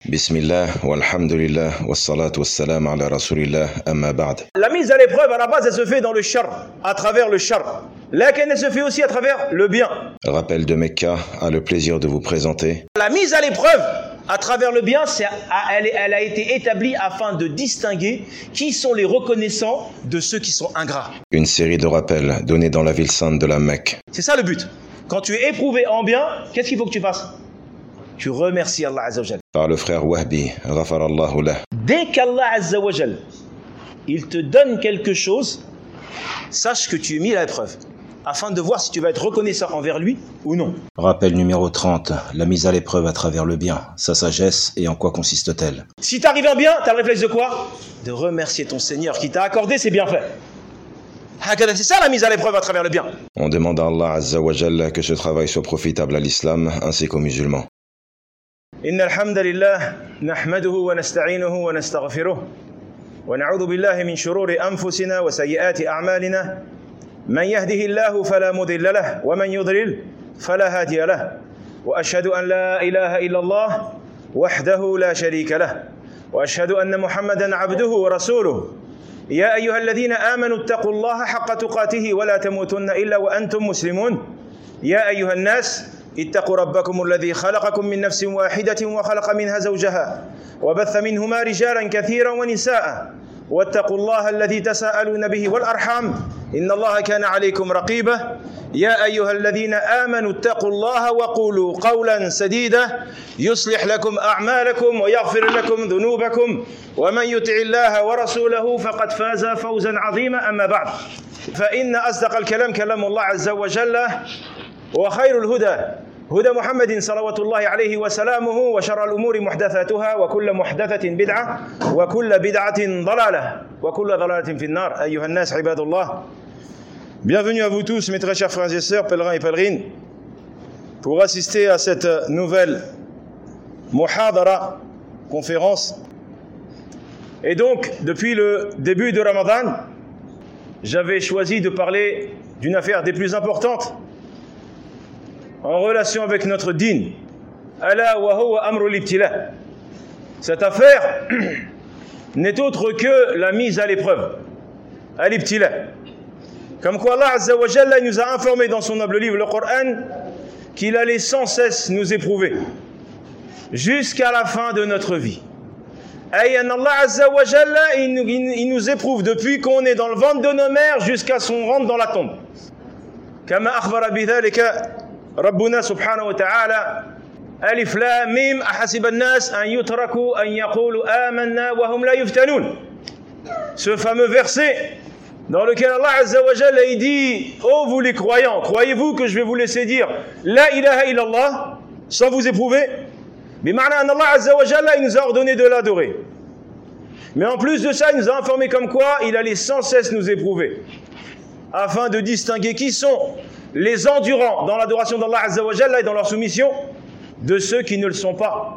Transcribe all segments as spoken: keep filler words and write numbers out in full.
Bismillah, walhamdulillah, wassalatu wassalam ala rasulillah, amma ba'd. La mise à l'épreuve, à la base, elle se fait dans le char, à travers le char. Laquelle elle se fait aussi à travers le bien. Rappel de Mecca a le plaisir de vous présenter. La mise à l'épreuve, à travers le bien, c'est, elle, elle a été établie afin de distinguer qui sont les reconnaissants de ceux qui sont ingrats. Une série de rappels donnés dans la ville sainte de la Mecque. C'est ça le but. Quand tu es éprouvé en bien, qu'est-ce qu'il faut que tu fasses? Tu remercies Allah Azza wa Jal. Par le frère Wahbi, ghafarallahu lah. Dès qu'Allah Azza wa Jal, il te donne quelque chose, sache que tu es mis à l'épreuve, afin de voir si tu vas être reconnaissant envers lui ou non. Rappel numéro trente, la mise à l'épreuve à travers le bien, sa sagesse et en quoi consiste-t-elle? Si tu arrives en bien, tu as le réflexe de quoi? De remercier ton Seigneur qui t'a accordé ses bienfaits. C'est ça la mise à l'épreuve à travers le bien. On demande à Allah Azza wa Jal que ce travail soit profitable à l'islam ainsi qu'aux musulmans. إن الحمد لله نحمده ونستعينه ونستغفره ونعوذ بالله من شرور أنفسنا وسيئات أعمالنا من يهده الله فلا مضل له ومن يضلل فلا هادي له وأشهد أن لا إله إلا الله وحده لا شريك له وأشهد أن محمدا عبده ورسوله يا أيها الذين آمنوا اتقوا الله حق تقاته ولا تموتن إلا وأنتم مسلمون يا أيها الناس اتقوا ربكم الذي خلقكم من نفس واحدة وخلق منها زوجها وبث منهما رجالا كثيرا ونساء واتقوا الله الذي تساءلون به والأرحام إن الله كان عليكم رقيبا يا أيها الذين آمنوا اتقوا الله وقولوا قولا سديدا يصلح لكم أعمالكم ويغفر لكم ذنوبكم ومن يطع الله ورسوله فقد فاز فوزا عظيما أما بعد فإن أصدق الكلام كلام الله عز وجل وخير الهدى هدى محمد صلوات الله عليه وسلامه وشر الأمور محدثاتها وكل محدثة بدعة وكل بدعة ضلالة وكل ضلالة في النار أيها الناس عباد الله. Bienvenue à vous tous mes très chers frères et sœurs, pèlerins et pèlerines, pour assister à cette nouvelle muhadara, conférence. Et donc, depuis le début de Ramadan, j'avais choisi de parler d'une affaire des plus importantes en relation avec notre dîn. Ala wa huwa amru l'ibtila. Cette affaire n'est autre que la mise à l'épreuve. Al-ibtila. Comme quoi Allah Azza wa Jalla nous a informé dans son noble livre, le Coran, qu'il allait sans cesse nous éprouver jusqu'à la fin de notre vie. Et Allah Azza wa Jalla, il nous, il nous éprouve depuis qu'on est dans le ventre de nos mères jusqu'à son rentre dans la tombe. Kama akhbara bidhalika ربنا سبحانه وتعالى ألف لام ميم أحسب الناس أن يتركوا أن يقولوا آمنا وهم لا يفتنون. Ce fameux verset dans lequel Allah Azza wa Jalla il dit: ô vous les croyants, croyez-vous que je vais vous laisser dire la ilaha illallah sans vous éprouver? Mais ma'na an Allah Azza wa Jalla il nous a ordonné de l'adorer. Mais en plus de ça, il nous a informé comme quoi il allait sans cesse nous éprouver afin de distinguer qui sont les endurants dans l'adoration d'Allah Azza wa Jalla et dans leur soumission de ceux qui ne le sont pas.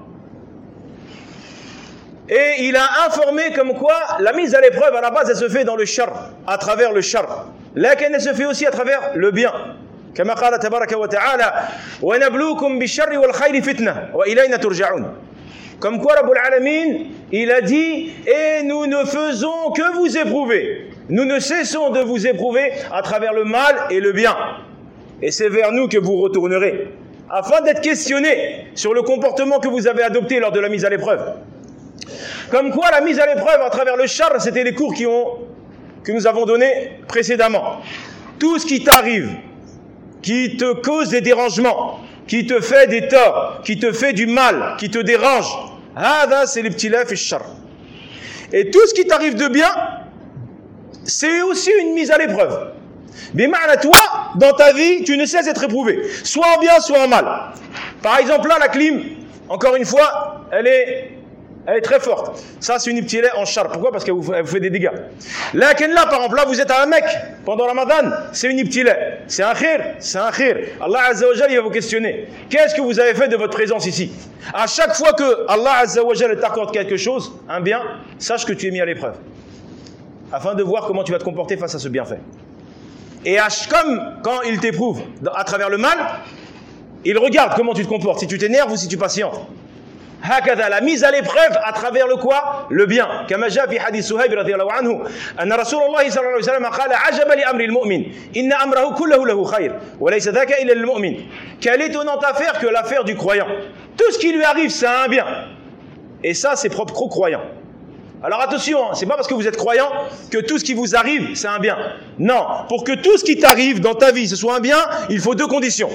Et il a informé comme quoi la mise à l'épreuve à la base elle se fait dans le char, à travers le char. Laquelle elle se fait aussi à travers le bien. Comme قال تبارك وتعالى ونبلوكم بالشر والخير فتنة وإلينا ترجعون. Comme quoi Rabbul Alamin il a dit et nous ne faisons que vous éprouver. Nous ne cessons de vous éprouver à travers le mal et le bien. Et c'est vers nous que vous retournerez, afin d'être questionné sur le comportement que vous avez adopté lors de la mise à l'épreuve. Comme quoi la mise à l'épreuve à travers le char, c'était les cours qui ont, que nous avons donnés précédemment. Tout ce qui t'arrive, qui te cause des dérangements, qui te fait des torts, qui te fait du mal, qui te dérange, hada c'est l'ibtila fi shar. Et tout ce qui t'arrive de bien, c'est aussi une mise à l'épreuve. Mais ma'na toi, dans ta vie, tu ne cesses d'être éprouvé, soit en bien, soit en mal. Par exemple, là, la clim, encore une fois, elle est, elle est très forte. Ça, c'est une ibtila en char. Pourquoi? Parce qu'elle vous, elle vous fait des dégâts. Là, là, par exemple, là, vous êtes à la Mecque pendant Ramadan, c'est une ibtila. C'est un khir, c'est un khir. Allah Azza wa Jalla, il va vous questionner. Qu'est-ce que vous avez fait de votre présence ici? À chaque fois que Allah Azza wa Jalla t'accorde quelque chose, un bien, sache que tu es mis à l'épreuve, afin de voir comment tu vas te comporter face à ce bienfait. Et comme quand il t'éprouve à travers le mal, il regarde comment tu te comportes, si tu t'énerves ou si tu patientes. هكذا la mise à l'épreuve à travers le quoi? Le bien. كما جاء في حديث صهيب رضي الله عنه أن رسول الله صلى الله عليه وسلم قال عجبا لأمر المؤمن إن أمره كله له خير وليس ذاك إلا للمؤمن. Quelle étonnante affaire que l'affaire du croyant. Tout ce qui lui arrive, c'est un bien. Et ça, c'est propre aux croyants. Alors attention, c'est pas parce que vous êtes croyant que tout ce qui vous arrive, c'est un bien. Non, pour que tout ce qui t'arrive dans ta vie, ce soit un bien, il faut deux conditions.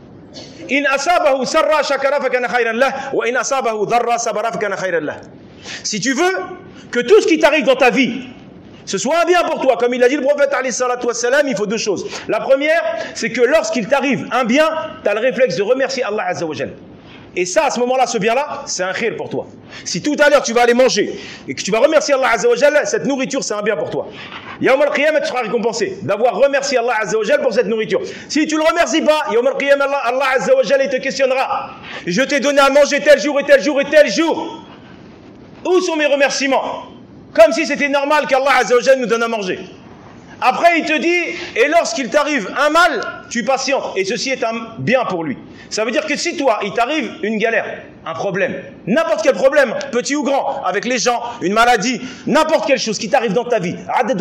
In asabahu sarra shakara fakana khayran lah wa in asabahu dharra sabara fakana khayran lah. Si tu veux que tout ce qui t'arrive dans ta vie, ce soit un bien pour toi, comme il a dit le prophète alayhi salatu wassalam, il faut deux choses. La première, c'est que lorsqu'il t'arrive un bien, tu as le réflexe de remercier Allah azza wa jalla. Et ça, à ce moment-là, ce bien-là, c'est un khir pour toi. Si tout à l'heure tu vas aller manger et que tu vas remercier Allah Azza wa Jalla, cette nourriture, c'est un bien pour toi. Yawm al-Qiyamah, tu seras récompensé d'avoir remercié Allah Azza wa Jalla pour cette nourriture. Si tu ne le remercies pas, Yawm al-Qiyamah, Allah, Allah Azza wa Jalla, il te questionnera. Je t'ai donné à manger tel jour et tel jour et tel jour. Où sont mes remerciements? Comme si c'était normal qu'Allah Azza wa Jalla nous donne à manger. Après, il te dit, et lorsqu'il t'arrive un mal, tu patientes. Et ceci est un bien pour lui. Ça veut dire que si toi, il t'arrive une galère, un problème, n'importe quel problème, petit ou grand, avec les gens, une maladie, n'importe quelle chose qui t'arrive dans ta vie,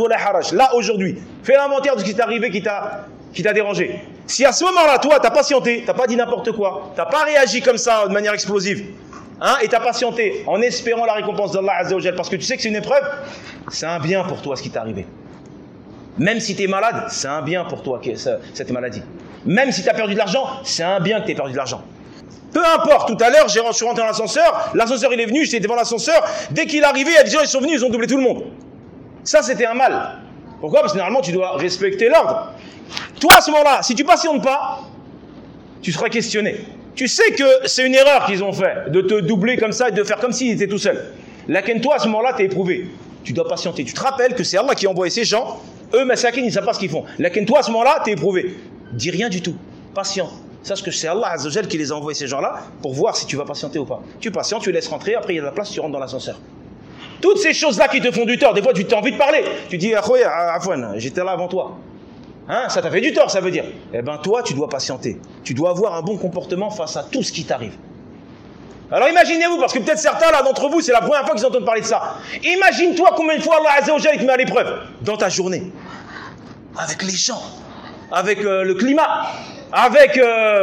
là, aujourd'hui, fais l'inventaire de ce qui t'est arrivé, qui t'a qui t'a dérangé. Si à ce moment-là, toi, t'as patienté, t'as pas dit n'importe quoi, t'as pas réagi comme ça, de manière explosive, hein, et t'as patienté, en espérant la récompense d'Allah Azza wa Jalla, parce que tu sais que c'est une épreuve, c'est un bien pour toi ce qui t'est arrivé. Même si tu es malade, c'est un bien pour toi, cette maladie. Même si tu as perdu de l'argent, c'est un bien que tu aies perdu de l'argent. Peu importe, tout à l'heure, je suis rentré dans l'ascenseur, l'ascenseur il est venu, j'étais devant l'ascenseur, dès qu'il est arrivé, il y a des gens, ils sont venus, ils ont doublé tout le monde. Ça, c'était un mal. Pourquoi? Parce que normalement, tu dois respecter l'ordre. Toi, à ce moment-là, si tu patientes pas, tu seras questionné. Tu sais que c'est une erreur qu'ils ont fait, de te doubler comme ça et de faire comme s'il était tout seul. Laquelle toi, à ce moment-là, tu es éprouvé. Tu dois patienter. Tu te rappelles que c'est Allah qui a envoyé ces gens. Eux, Masakin, ils ne savent pas ce qu'ils font. Laquelle toi, à ce moment-là, tu es éprouvé. Dis rien du tout. Patient. Sache que c'est Allah Azza wa Jalla qui les a envoyés ces gens-là pour voir si tu vas patienter ou pas. Tu patientes, tu laisses rentrer, après il y a de la place, tu rentres dans l'ascenseur. Toutes ces choses-là qui te font du tort, des fois tu as envie de parler. Tu dis, Afouane, j'étais là avant toi. Hein, ça t'a fait du tort, ça veut dire. Eh bien, toi, tu dois patienter. Tu dois avoir un bon comportement face à tout ce qui t'arrive. Alors imaginez-vous, parce que peut-être certains là d'entre vous, c'est la première fois qu'ils entendent parler de ça. Imagine-toi combien de fois Allah Azza wa Jalla te met à l'épreuve dans ta journée. Avec les gens, avec euh, le climat, avec... Euh,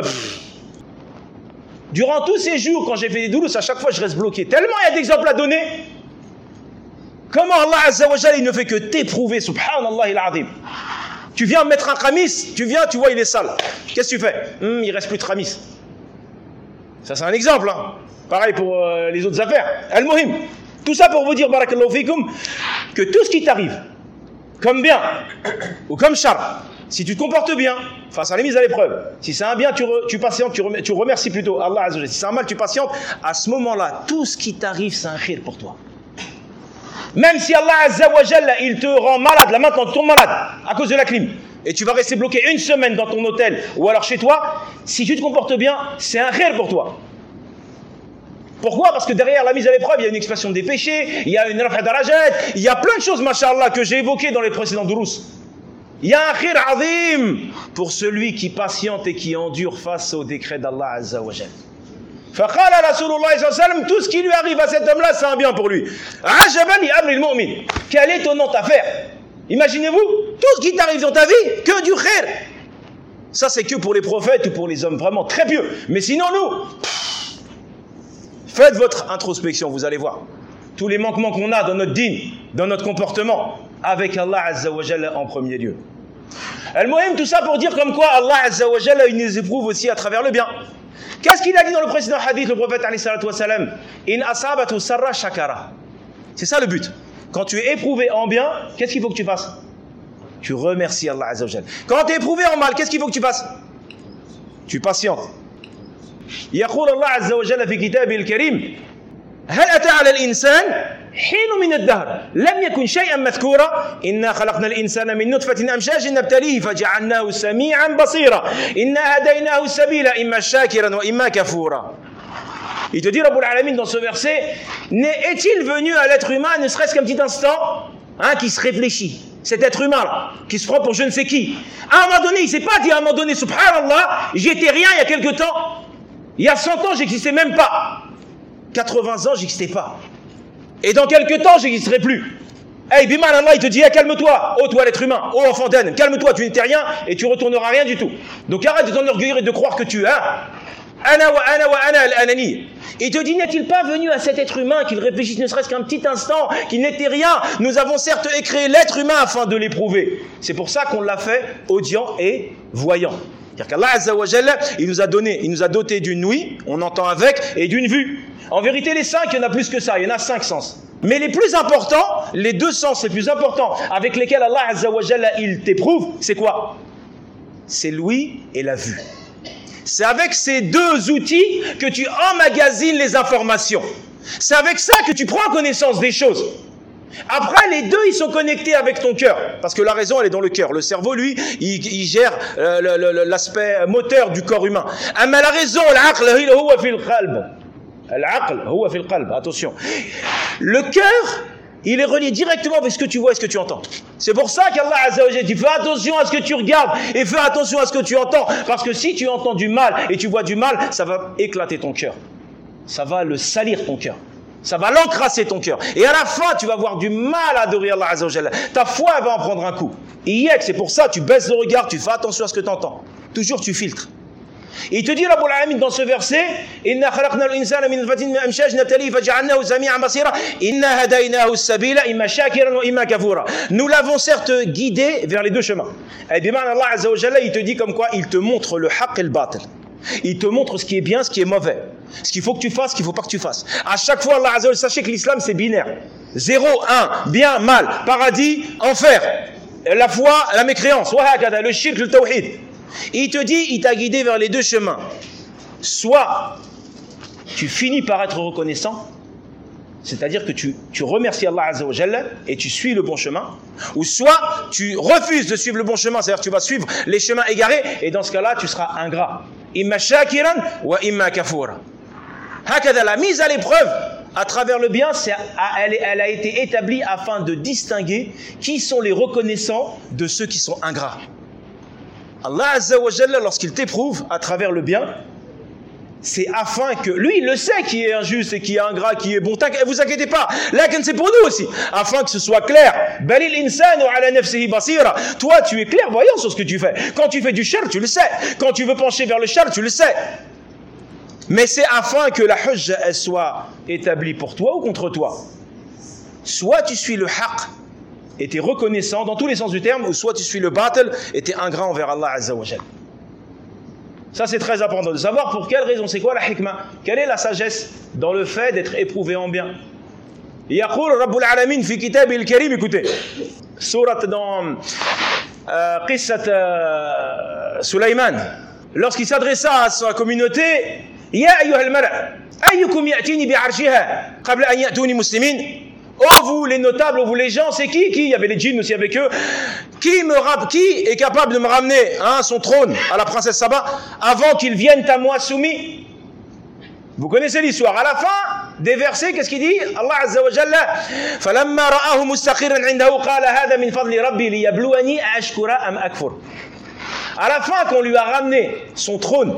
durant tous ces jours, quand j'ai fait des doulous, à chaque fois je reste bloqué. Tellement il y a d'exemples à donner. Comment Allah Azza wa Jalla, il ne fait que t'éprouver, subhanallah il-azim. Tu viens mettre un khamis, tu viens, tu vois, il est sale. Qu'est-ce que tu fais? hum, Il ne reste plus de khamis. Ça, c'est un exemple. Hein. Pareil pour euh, les autres affaires. Al-Muhim. Tout ça pour vous dire, barakallahu fikum, que tout ce qui t'arrive, comme bien ou comme char, si tu te comportes bien face à la mise à l'épreuve, si c'est un bien, tu, re, tu patientes, tu, rem, tu remercies plutôt Allah Azza wa Jalla. Si c'est un mal, tu patientes. À ce moment-là, tout ce qui t'arrive, c'est un khir pour toi. Même si Allah Azza wa Jalla, il te rend malade, là maintenant tu tombes malade à cause de la clim, et tu vas rester bloqué une semaine dans ton hôtel ou alors chez toi, si tu te comportes bien, c'est un khir pour toi. Pourquoi? Parce que derrière la mise à l'épreuve, il y a une expiation des péchés, il y a une rafa darajat, il y a plein de choses, mashallah, que j'ai évoquées dans les précédents durous. Il y a un khir azim pour celui qui patiente et qui endure face au décret d'Allah Azza wa Jalla. Faqala Rasulullah sallallahu alayhi wa sallam, tout ce qui lui arrive à cet homme-là, c'est un bien pour lui. Ajaban li amri al-mu'min. Quelle étonnante affaire. Imaginez-vous, tout ce qui t'arrive dans ta vie, que du khir. Ça, c'est que pour les prophètes ou pour les hommes vraiment très pieux. Mais sinon, nous, faites votre introspection, vous allez voir. Tous les manquements qu'on a dans notre dîne, dans notre comportement, avec Allah Azza wa Jalla en premier lieu. Al-Muhim, tout ça pour dire comme quoi Allah Azza wa Jalla, il nous éprouve aussi à travers le bien. Qu'est-ce qu'il a dit dans le précédent hadith, le prophète alayhi salatu wa salam? In asabatu sarra shakara. C'est ça le but. Quand tu es éprouvé en bien, qu'est-ce qu'il faut que tu fasses? Tu remercies Allah Azza wa Jalla. Quand tu es éprouvé en mal, qu'est-ce qu'il faut que tu fasses? Tu patientes. يقول الله عز وجل في كتابه الكريم هل أتى على الإنسان حين من الدهر لم يكن شيئا مذكورا إنا خلقنا الإنسان من نطفة أمشاج نبتليه فجعلناه سميعا بصيرا إنا هديناه السبيل إما شاكرا وإما كفورا. Il te dit Rabbul Alamin dans ce verset, est-il venu à l'être humain ne serait-ce qu'un petit instant, hein, qui se réfléchit, cet être humain là, qui se prend pour je ne sais qui. À un moment donné, il ne s'est pas dit à un moment donné, subhanallah, j'étais rien il y a quelque temps. Il y a cent ans, j'existais même pas. quatre-vingts ans, j'existais pas. Et dans quelques temps, j'existerai plus. Hey, Biman Allah, il te dit, hey, calme-toi, oh toi l'être humain, oh enfant d'Anne, calme-toi, tu n'étais rien et tu retourneras rien du tout. Donc arrête de t'enorgueillir et de croire que tu es. Ana wa ana wa ana al-anani. Il te dit, n'est-il pas venu à cet être humain qu'il réfléchisse ne serait-ce qu'un petit instant, qu'il n'était rien? Nous avons certes créé l'être humain afin de l'éprouver. C'est pour ça qu'on l'a fait audient et voyant. C'est-à-dire qu'Allah Azza wa Jalla, il nous a donné, il nous a doté d'une ouïe, on entend avec, et d'une vue. En vérité, les cinq, il y en a plus que ça, il y en a cinq sens. Mais les plus importants, les deux sens les plus importants avec lesquels Allah Azza wa Jalla, il t'éprouve, c'est quoi? C'est l'ouïe et la vue. C'est avec ces deux outils que tu emmagasines les informations. C'est avec ça que tu prends connaissance des choses. Après, les deux, ils sont connectés avec ton cœur. Parce que la raison, elle est dans le cœur. Le cerveau, lui, il, il gère euh, l'aspect moteur du corps humain. Mais la raison, l'aql, huwa fil qalb. L'aql, huwa fil qalb. Attention. Le cœur, il est relié directement avec ce que tu vois et ce que tu entends. C'est pour ça qu'Allah Azza wa Jalla dit, fais attention à ce que tu regardes et fais attention à ce que tu entends. Parce que si tu entends du mal et tu vois du mal, ça va éclater ton cœur. Ça va le salir ton cœur. Ça va l'encrasser ton cœur. Et à la fin, tu vas avoir du mal à adorer Allah Azza wa Jalla. Ta foi, elle va en prendre un coup. Et c'est pour ça, tu baisses le regard, tu fais attention à ce que tu entends. Toujours, tu filtres. Et il te dit, Rabbul Alamin, dans ce verset, Inna khalaqna al-insana min nutfatin amshaj nabtalihi faj'alnahu sami'an basira inna hadaynahu as-sabila imma shakiran wa imma kafura. Nous l'avons certes guidé vers les deux chemins. Et bien, Allah Azza wa Jalla, il te dit comme quoi il te montre le haqq et le batil. Il te montre ce qui est bien, ce qui est mauvais. Ce qu'il faut que tu fasses, ce qu'il ne faut pas que tu fasses. À chaque fois, Allah Azza wa Jalla, sachez que l'islam c'est binaire. Zéro, un, bien, mal, paradis, enfer. La foi, la mécréance, le shirk, le tawhid. Il te dit, il t'a guidé vers les deux chemins. Soit tu finis par être reconnaissant, c'est-à-dire que tu, tu remercies Allah Azza wa Jalla et tu suis le bon chemin, ou soit tu refuses de suivre le bon chemin, c'est-à-dire que tu vas suivre les chemins égarés, et dans ce cas-là, tu seras ingrat. Imma shakiran wa imma kafura. Hakada, la mise à l'épreuve à travers le bien, c'est, elle, elle a été établie afin de distinguer qui sont les reconnaissants de ceux qui sont ingrats. Allah Azza wa Jalla, lorsqu'il t'éprouve à travers le bien, c'est afin que, lui il le sait qui est injuste et qui est ingrat, qui est bon, vous inquiétez pas, là c'est pour nous aussi, afin que ce soit clair. Balil insanu ala nafsihi basira. Toi tu es clairvoyant sur ce que tu fais. Quand tu fais du shar, tu le sais. Quand tu veux pencher vers le shar, tu le sais. Mais c'est afin que la hujja elle soit établie pour toi ou contre toi. Soit tu suis le haqq et tu es reconnaissant dans tous les sens du terme, ou soit tu suis le batil et tu es ingrat envers Allah Azza wa Jalla. Ça c'est très important de savoir pour quelle raison, c'est quoi la hikmah, quelle est la sagesse dans le fait d'être éprouvé en bien. Yaqul Rabbul Alamin fi kitab al-Karim, écoutez, sourate dans euh, Qissat euh, Sulaiman, lorsqu'il s'adressa à sa communauté, Ya ayyuhal mala, ayyukum ya'tini bi'arshiha qabla an ya'tuni muslimin. Oh vous les notables, oh vous les gens, c'est qui qui il y avait les djinns aussi avec eux. Qui me rappe, qui est capable de me ramener hein, son trône à la princesse Saba avant qu'ils viennent à moi soumis? Vous connaissez l'histoire. À la fin des versets, qu'est-ce qu'il dit? Allah Azza wa Jalla, falamma ra'ahu mustaqiran 'indahu qala hadha min fadli rabbi liyabluwani ashkura am akfur. À la fin, qu'on lui a ramené son trône,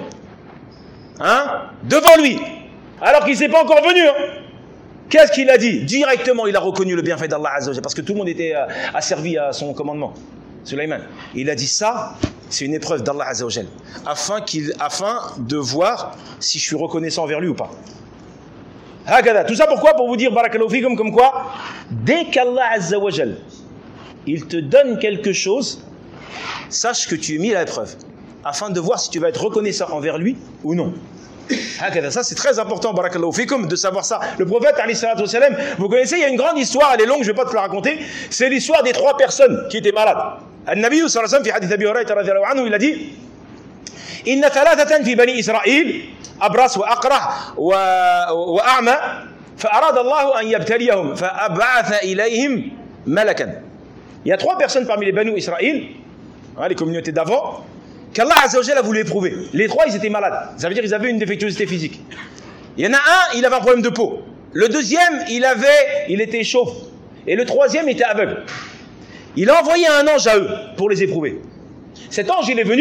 hein, devant lui, alors qu'il ne s'est pas encore venu. Hein. Qu'est-ce qu'il a dit? Directement, il a reconnu le bienfait d'Allah Azza wa Jalla, parce que tout le monde était euh, asservi à son commandement. Sulaiman, il a dit ça, c'est une épreuve d'Allah Azza wa Jalla, afin, qu'il, afin de voir si je suis reconnaissant envers lui ou pas. Hakada. Tout ça pourquoi? Pour vous dire, barakallahu fikum, comme quoi, dès qu'Allah Azza wa Jalla, il te donne quelque chose, sache que tu es mis à l'épreuve, afin de voir si tu vas être reconnaissant envers lui ou non. Ça c'est très important, barakallahu fikum, de savoir ça. Le prophète, alayhi salatu wassalam, vous connaissez, il y a une grande histoire, elle est longue, je ne vais pas te la raconter. C'est l'histoire des trois personnes qui étaient malades. Al-Nabi sallallahu alayhi wa sallam, fi hadith Abi Hurayra radhiyallahu anhu, il a dit Inna thalathatan fi bani Israël, abras wa aqrah wa a'ma, fa'arad Allah an yabtaliyahum, fa'ab'atha ilayhim malakan. Il y a trois personnes parmi les Banu Israël, hein, les communautés d'avant, qu'Allah Azza wa Jalla a voulu éprouver. Les trois, ils étaient malades. Ça veut dire qu'ils avaient une défectuosité physique. Il y en a un, il avait un problème de peau. Le deuxième, il avait, il était chauve. Et le troisième, il était aveugle. Il a envoyé un ange à eux pour les éprouver. Cet ange, il est venu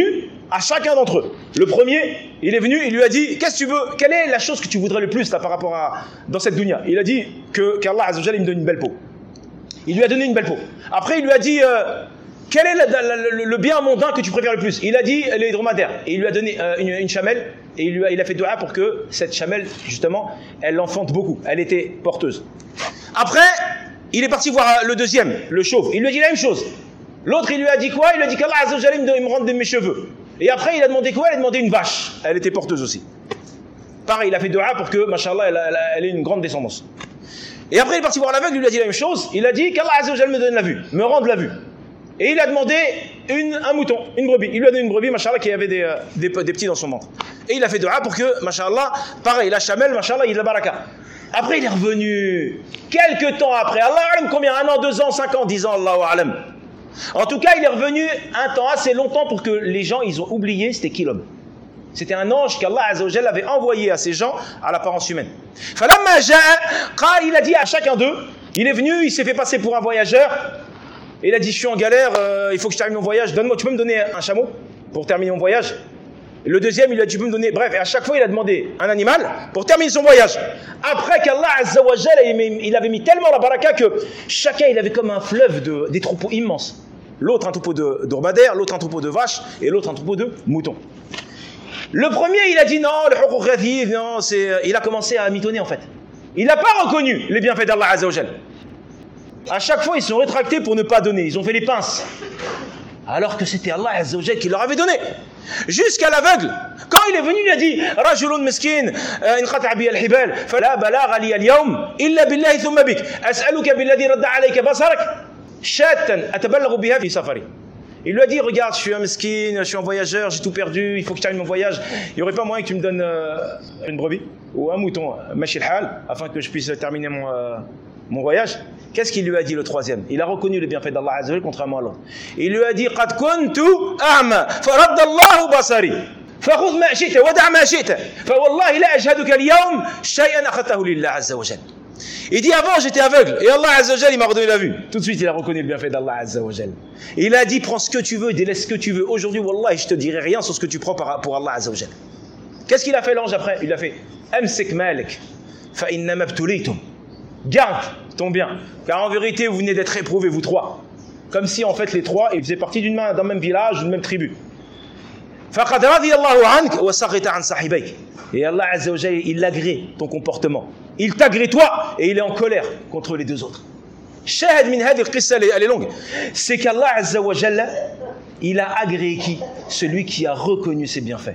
à chacun d'entre eux. Le premier, il est venu, il lui a dit, qu'est-ce que tu veux, quelle est la chose que tu voudrais le plus là, par rapport à, dans cette dunya? Il a dit que, qu'Allah Azza wa Jalla, il me donne une belle peau. Il lui a donné une belle peau. Après, il lui a dit, euh, quel est la, la, la, le, le bien mondain que tu préfères le plus? Il a dit les dromadaires. Et il lui a donné euh, une, une chamelle, et il, lui a, il a fait dua pour que cette chamelle, justement, elle l'enfante beaucoup. Elle était porteuse. Après, il est parti voir le deuxième, le chauve. Il lui a dit la même chose. L'autre, il lui a dit quoi? Il lui a dit qu'Allah Azza wa Jalla, il me rende de mes cheveux. Et après, il a demandé quoi? Il a demandé une vache. Elle était porteuse aussi. Pareil, il a fait dua pour que, machallah, elle, elle, elle ait une grande descendance. Et après, il est parti voir l'aveugle, il lui a dit la même chose. Il a dit qu'Allah Azza wa Jalla me donne la vue, me rende la vue. Et il a demandé une, un mouton, une brebis. Il lui a donné une brebis, machallah, qui avait des, euh, des, des petits dans son ventre. Et il a fait dua pour que, machallah, pareil, la chamelle, machallah, il a la baraka. Après, il est revenu quelques temps après. Allah alam combien? Un an, deux ans, cinq ans, dix ans, Allahu alam. En tout cas, il est revenu un temps assez longtemps pour que les gens, ils ont oublié c'était qui l'homme. C'était un ange qu'Allah Azza wa Jalla avait envoyé à ces gens à l'apparence humaine. Falamma ja'a, il a dit à chacun d'eux, il est venu, il s'est fait passer pour un voyageur. Et il a dit, je suis en galère, euh, il faut que je termine mon voyage, donne-moi, tu peux me donner un chameau pour terminer mon voyage? Et le deuxième, il lui a dit, tu peux me donner, bref, et à chaque fois, il a demandé un animal pour terminer son voyage. Après qu'Allah Azza wa Jalla, il avait mis tellement la baraka que chacun, il avait comme un fleuve de, des troupeaux immenses. L'autre un troupeau de dromadaires, l'autre un troupeau de vaches, et l'autre un troupeau de moutons. Le premier, il a dit, non, le huquq ghadhif, non, c'est, il a commencé à mitonner en fait. Il n'a pas reconnu les bienfaits d'Allah Azza wa Jalla. À chaque fois, ils se sont rétractés pour ne pas donner. Ils ont fait les pinces. Alors que c'était Allah Azza wa Jalla qui leur avait donné. Jusqu'à l'aveugle. Quand il est venu, il a dit Rajulun miskin, inqata'a bi al-hibal, fala balagha li al-yawm illa billahi thumma bik. As'aluka billadhi radda alayka basarak, shatan atabalaghu biha fi safari. Il lui a dit, regarde, je suis un miskin, je suis un voyageur, j'ai tout perdu, il faut que je termine mon voyage. Il n'y aurait pas moyen que tu me donnes euh, une brebis ou un mouton, mashil hal, afin que je puisse terminer mon, euh, mon voyage. Qu'est-ce qu'il lui a dit le troisième? Il a reconnu les bienfaits d'Allah Azza wa Jalla contrairement à l'autre. Il lui a dit, qad kuntu a'ma, faradda Allahu basari, fakhudh ma shi'ta wa da' ma shi'ta, fa wallahi la ajhaduka al-yawm shay'an akhadtahu lillah Azza wa Jalla. Il dit, avant j'étais aveugle et Allah Azza wa Jalla il m'a redonné la vue. Tout de suite il a reconnu le bienfait d'Allah Azza wa Jalla. Il a dit, prends ce que tu veux, délaisse ce que tu veux. Aujourd'hui, wallahi, je te dirai rien sur ce que tu prends pour Allah Azza wa Jalla. Qu'est-ce qu'il a fait l'ange après? Il a fait, amsik malik fa innama btulitum. Garde ton bien, car en vérité vous venez d'être éprouvés vous trois. Comme si en fait les trois ils faisaient partie d'une d'un même village, d'une même tribu. Faqad radiyallahu ank wa saghita an sahibayk. Et Allah Azza wa Jalla il agrée ton comportement. Il t'agrée toi et il est en colère contre les deux autres. Shahid min hadhihi al-qissa, elle est longue. C'est qu'Allah Azza wa Jalla il a agréé qui? Celui qui a reconnu ses bienfaits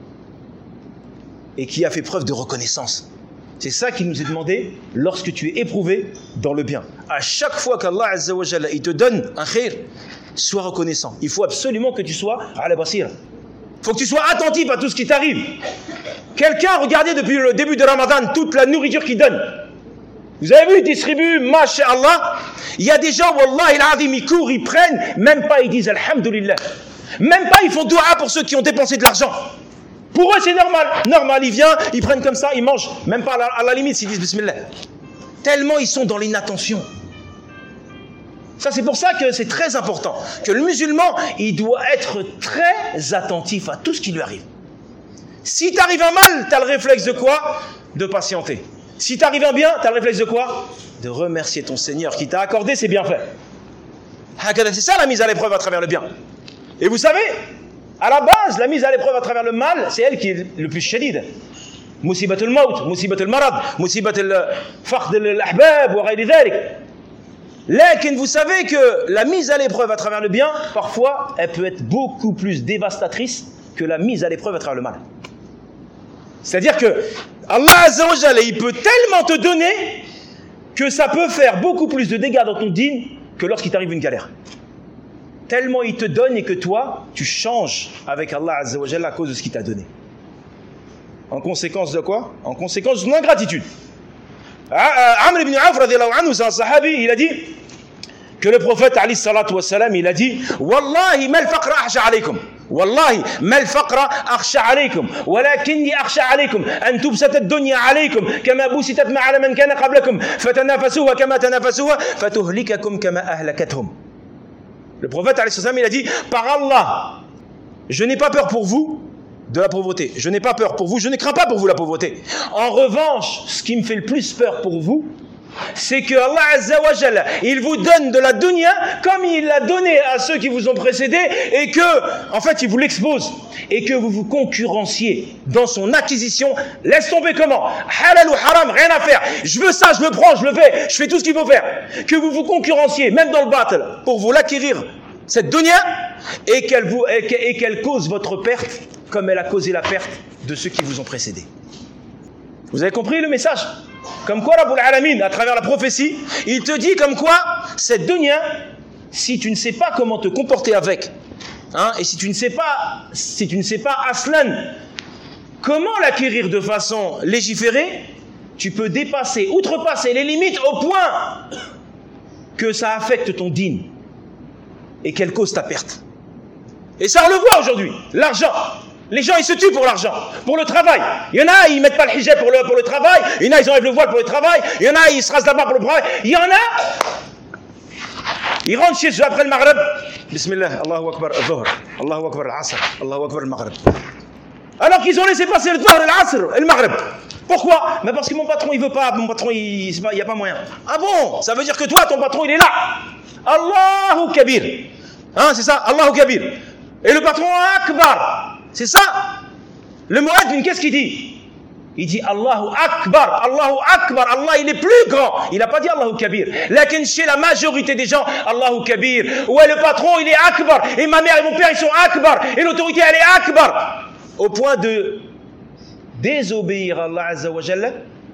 et qui a fait preuve de reconnaissance. C'est ça qui nous est demandé lorsque tu es éprouvé dans le bien. À chaque fois qu'Allah Azza wa Jalla il te donne un khair, sois reconnaissant. Il faut absolument que tu sois à la basira. Il faut que tu sois attentif à tout ce qui t'arrive. Quelqu'un, regardez depuis le début de Ramadan toute la nourriture qu'il donne. Vous avez vu, il distribue, masha'Allah. Il y a des gens, wallahi al-azim, ils courent, ils prennent, même pas ils disent alhamdulillah. Même pas ils font dua pour ceux qui ont dépensé de l'argent. Pour eux, c'est normal. Normal, ils viennent, ils prennent comme ça, ils mangent. Même pas à la, à la limite s'ils disent bismillah. Tellement ils sont dans l'inattention. Ça, c'est pour ça que c'est très important. Que le musulman, il doit être très attentif à tout ce qui lui arrive. Si t'arrive un mal, t'as le réflexe de quoi? De patienter. Si t'arrive un bien, t'as le réflexe de quoi? De remercier ton Seigneur qui t'a accordé ses bienfaits. C'est ça la mise à l'épreuve à travers le bien. Et vous savez, à la base, la mise à l'épreuve à travers le mal, c'est elle qui est le plus shadid. Musibatul maut, musibatul marad, musibatul faqd al-ahbab wa ghayri dhalik. Lakin vous savez que la mise à l'épreuve à travers le bien, parfois, elle peut être beaucoup plus dévastatrice que la mise à l'épreuve à travers le mal. C'est-à-dire que Allah Azza wa Jalla, il peut tellement te donner que ça peut faire beaucoup plus de dégâts dans ton dîn que lorsqu'il t'arrive une galère. Tellement il te donne et que toi, tu changes avec Allah Azza wa Jalla à cause de ce qu'il t'a donné. En conséquence de quoi? En conséquence de ton ingratitude. Amr ibn Auf, radiyallahu anhu, c'est un sahabi, il a dit que le prophète, alayhi salatu wa salam, il a dit Wallahi mal faqra akhsha alaykum. Wallahi mal faqra akhsha alaykum. Walakinni akhsha alaykum an tubsat ad-dunya alaykum kama busitat ma'ala man kana qablakum fatanafasuha kama tanafasuha fatuhlikakum kama ahlakathum. Le prophète, alayhi salam, il a dit par Allah, je n'ai pas peur pour vous de la pauvreté. Je n'ai pas peur pour vous, je ne crains pas pour vous la pauvreté. En revanche, ce qui me fait le plus peur pour vous, c'est que Allah Azza wa Jalla, il vous donne de la dunya comme il l'a donné à ceux qui vous ont précédé et que, en fait, il vous l'expose et que vous vous concurrenciez dans son acquisition. Laisse tomber comment? Halal ou haram, rien à faire. Je veux ça, je le prends, je le fais, je fais tout ce qu'il faut faire. Que vous vous concurrenciez, même dans le battle, pour vous l'acquérir, cette dunya, et qu'elle vous, et qu'elle cause votre perte comme elle a causé la perte de ceux qui vous ont précédé. Vous avez compris le message? Comme quoi, Rabbul Alamin, à travers la prophétie, il te dit comme quoi, cette dunya, si tu ne sais pas comment te comporter avec, hein, et si tu ne sais pas, si tu ne sais pas, aslan, comment l'acquérir de façon légiférée, tu peux dépasser, outrepasser les limites au point que ça affecte ton dîn et qu'elle cause ta perte. Et ça, on le voit aujourd'hui, l'argent. Les gens, ils se tuent pour l'argent, pour le travail. Il y en a, ils mettent pas le hijab pour le, pour le travail. Il y en a, ils enlèvent le voile pour le travail. Il y en a, ils se rasent la barbe pour le travail. Il y en a, ils rentrent chez eux après le Maghreb. Bismillah, Allahu Akbar, al-Dhuhr, Allahu Akbar, al-Asr, Allahu Akbar, al-Maghreb. Alors qu'ils ont laissé passer le Dhuhr, al-Asr, le Maghreb. Pourquoi? Mais parce que mon patron, il veut pas. Mon patron, il n'y a pas moyen. Ah bon? Ça veut dire que toi, ton patron, il est là. Allahu Kabir. Hein, c'est ça? Allahu Kabir. Et le patron, Akbar. C'est ça. Le mu'adhin, qu'est-ce qu'il dit? Il dit Allahu Akbar, Allahu Akbar, Allah il est plus grand. Il n'a pas dit Allahu Kabir. Lakin chez la majorité des gens, Allahu Kabir. Ouais, le patron il est Akbar. Et ma mère et mon père ils sont Akbar. Et l'autorité elle est Akbar. Au point de désobéir à Allah Azza wa Jalla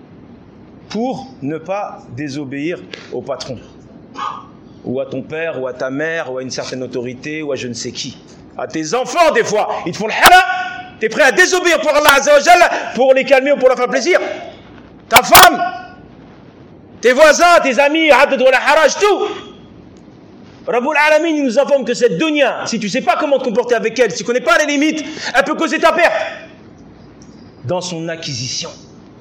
pour ne pas désobéir au patron. Ou à ton père, ou à ta mère, ou à une certaine autorité, ou à je ne sais qui. À tes enfants, des fois, ils te font le hara, tu es prêt à désobéir pour Allah Azza wa Jalla, pour les calmer ou pour leur faire plaisir. Ta femme, tes voisins, tes amis, haddad wa la haraj, tout. Rabbul Alamin, il nous informe que cette dunya, si tu ne sais pas comment te comporter avec elle, si tu ne connais pas les limites, elle peut causer ta perte dans son acquisition.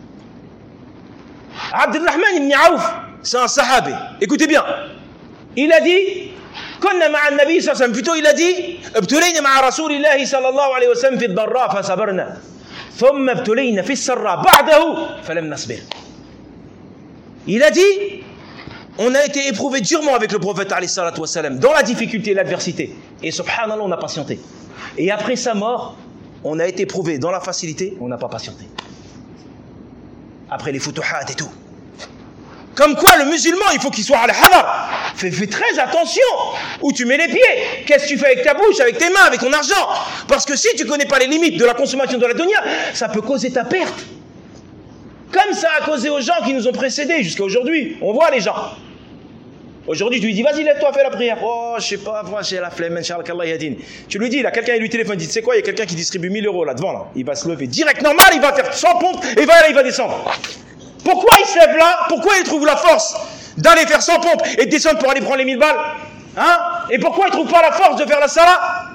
Abdurrahman ibn Aouf, c'est un sahabi. Écoutez bien, il a dit كنا مع النبي صلى الله عليه وسلم plutôt il a dit ابتلينا مع رسول الله صلى الله عليه وسلم في الضراء فصبرنا ثم ابتلينا في السراء بعده فلم نصبر. Il a dit on a été éprouvé durement avec le prophète alayhi salatu wassalam dans la difficulté et l'adversité et subhanallah on a patienté et après sa mort on a été éprouvé dans la facilité on n'a pas patienté après les futuhat et tout. Comme quoi le musulman, il faut qu'il soit à l'hadar. Fais, fais très attention où tu mets les pieds. Qu'est-ce que tu fais avec ta bouche, avec tes mains, avec ton argent? Parce que si tu ne connais pas les limites de la consommation de la dunya, ça peut causer ta perte. Comme ça a causé aux gens qui nous ont précédés jusqu'à aujourd'hui. On voit les gens. Aujourd'hui, tu lui dis, vas-y, lève-toi, fais la prière. Oh, je sais pas, moi j'ai la flemme, Inch'Allah, qu'Allah yadin. Tu lui dis, là, quelqu'un, il lui téléphone, il dit, tu sais quoi, il y a quelqu'un qui distribue mille euros là devant, là. Il va se lever direct, normal, il va faire cent pompes, et va là, il va descendre. Pourquoi il se lève là? Pourquoi il trouve la force d'aller faire cent pompes et de descendre pour aller prendre les mille balles? Hein? Et pourquoi il ne trouve pas la force de faire la salat?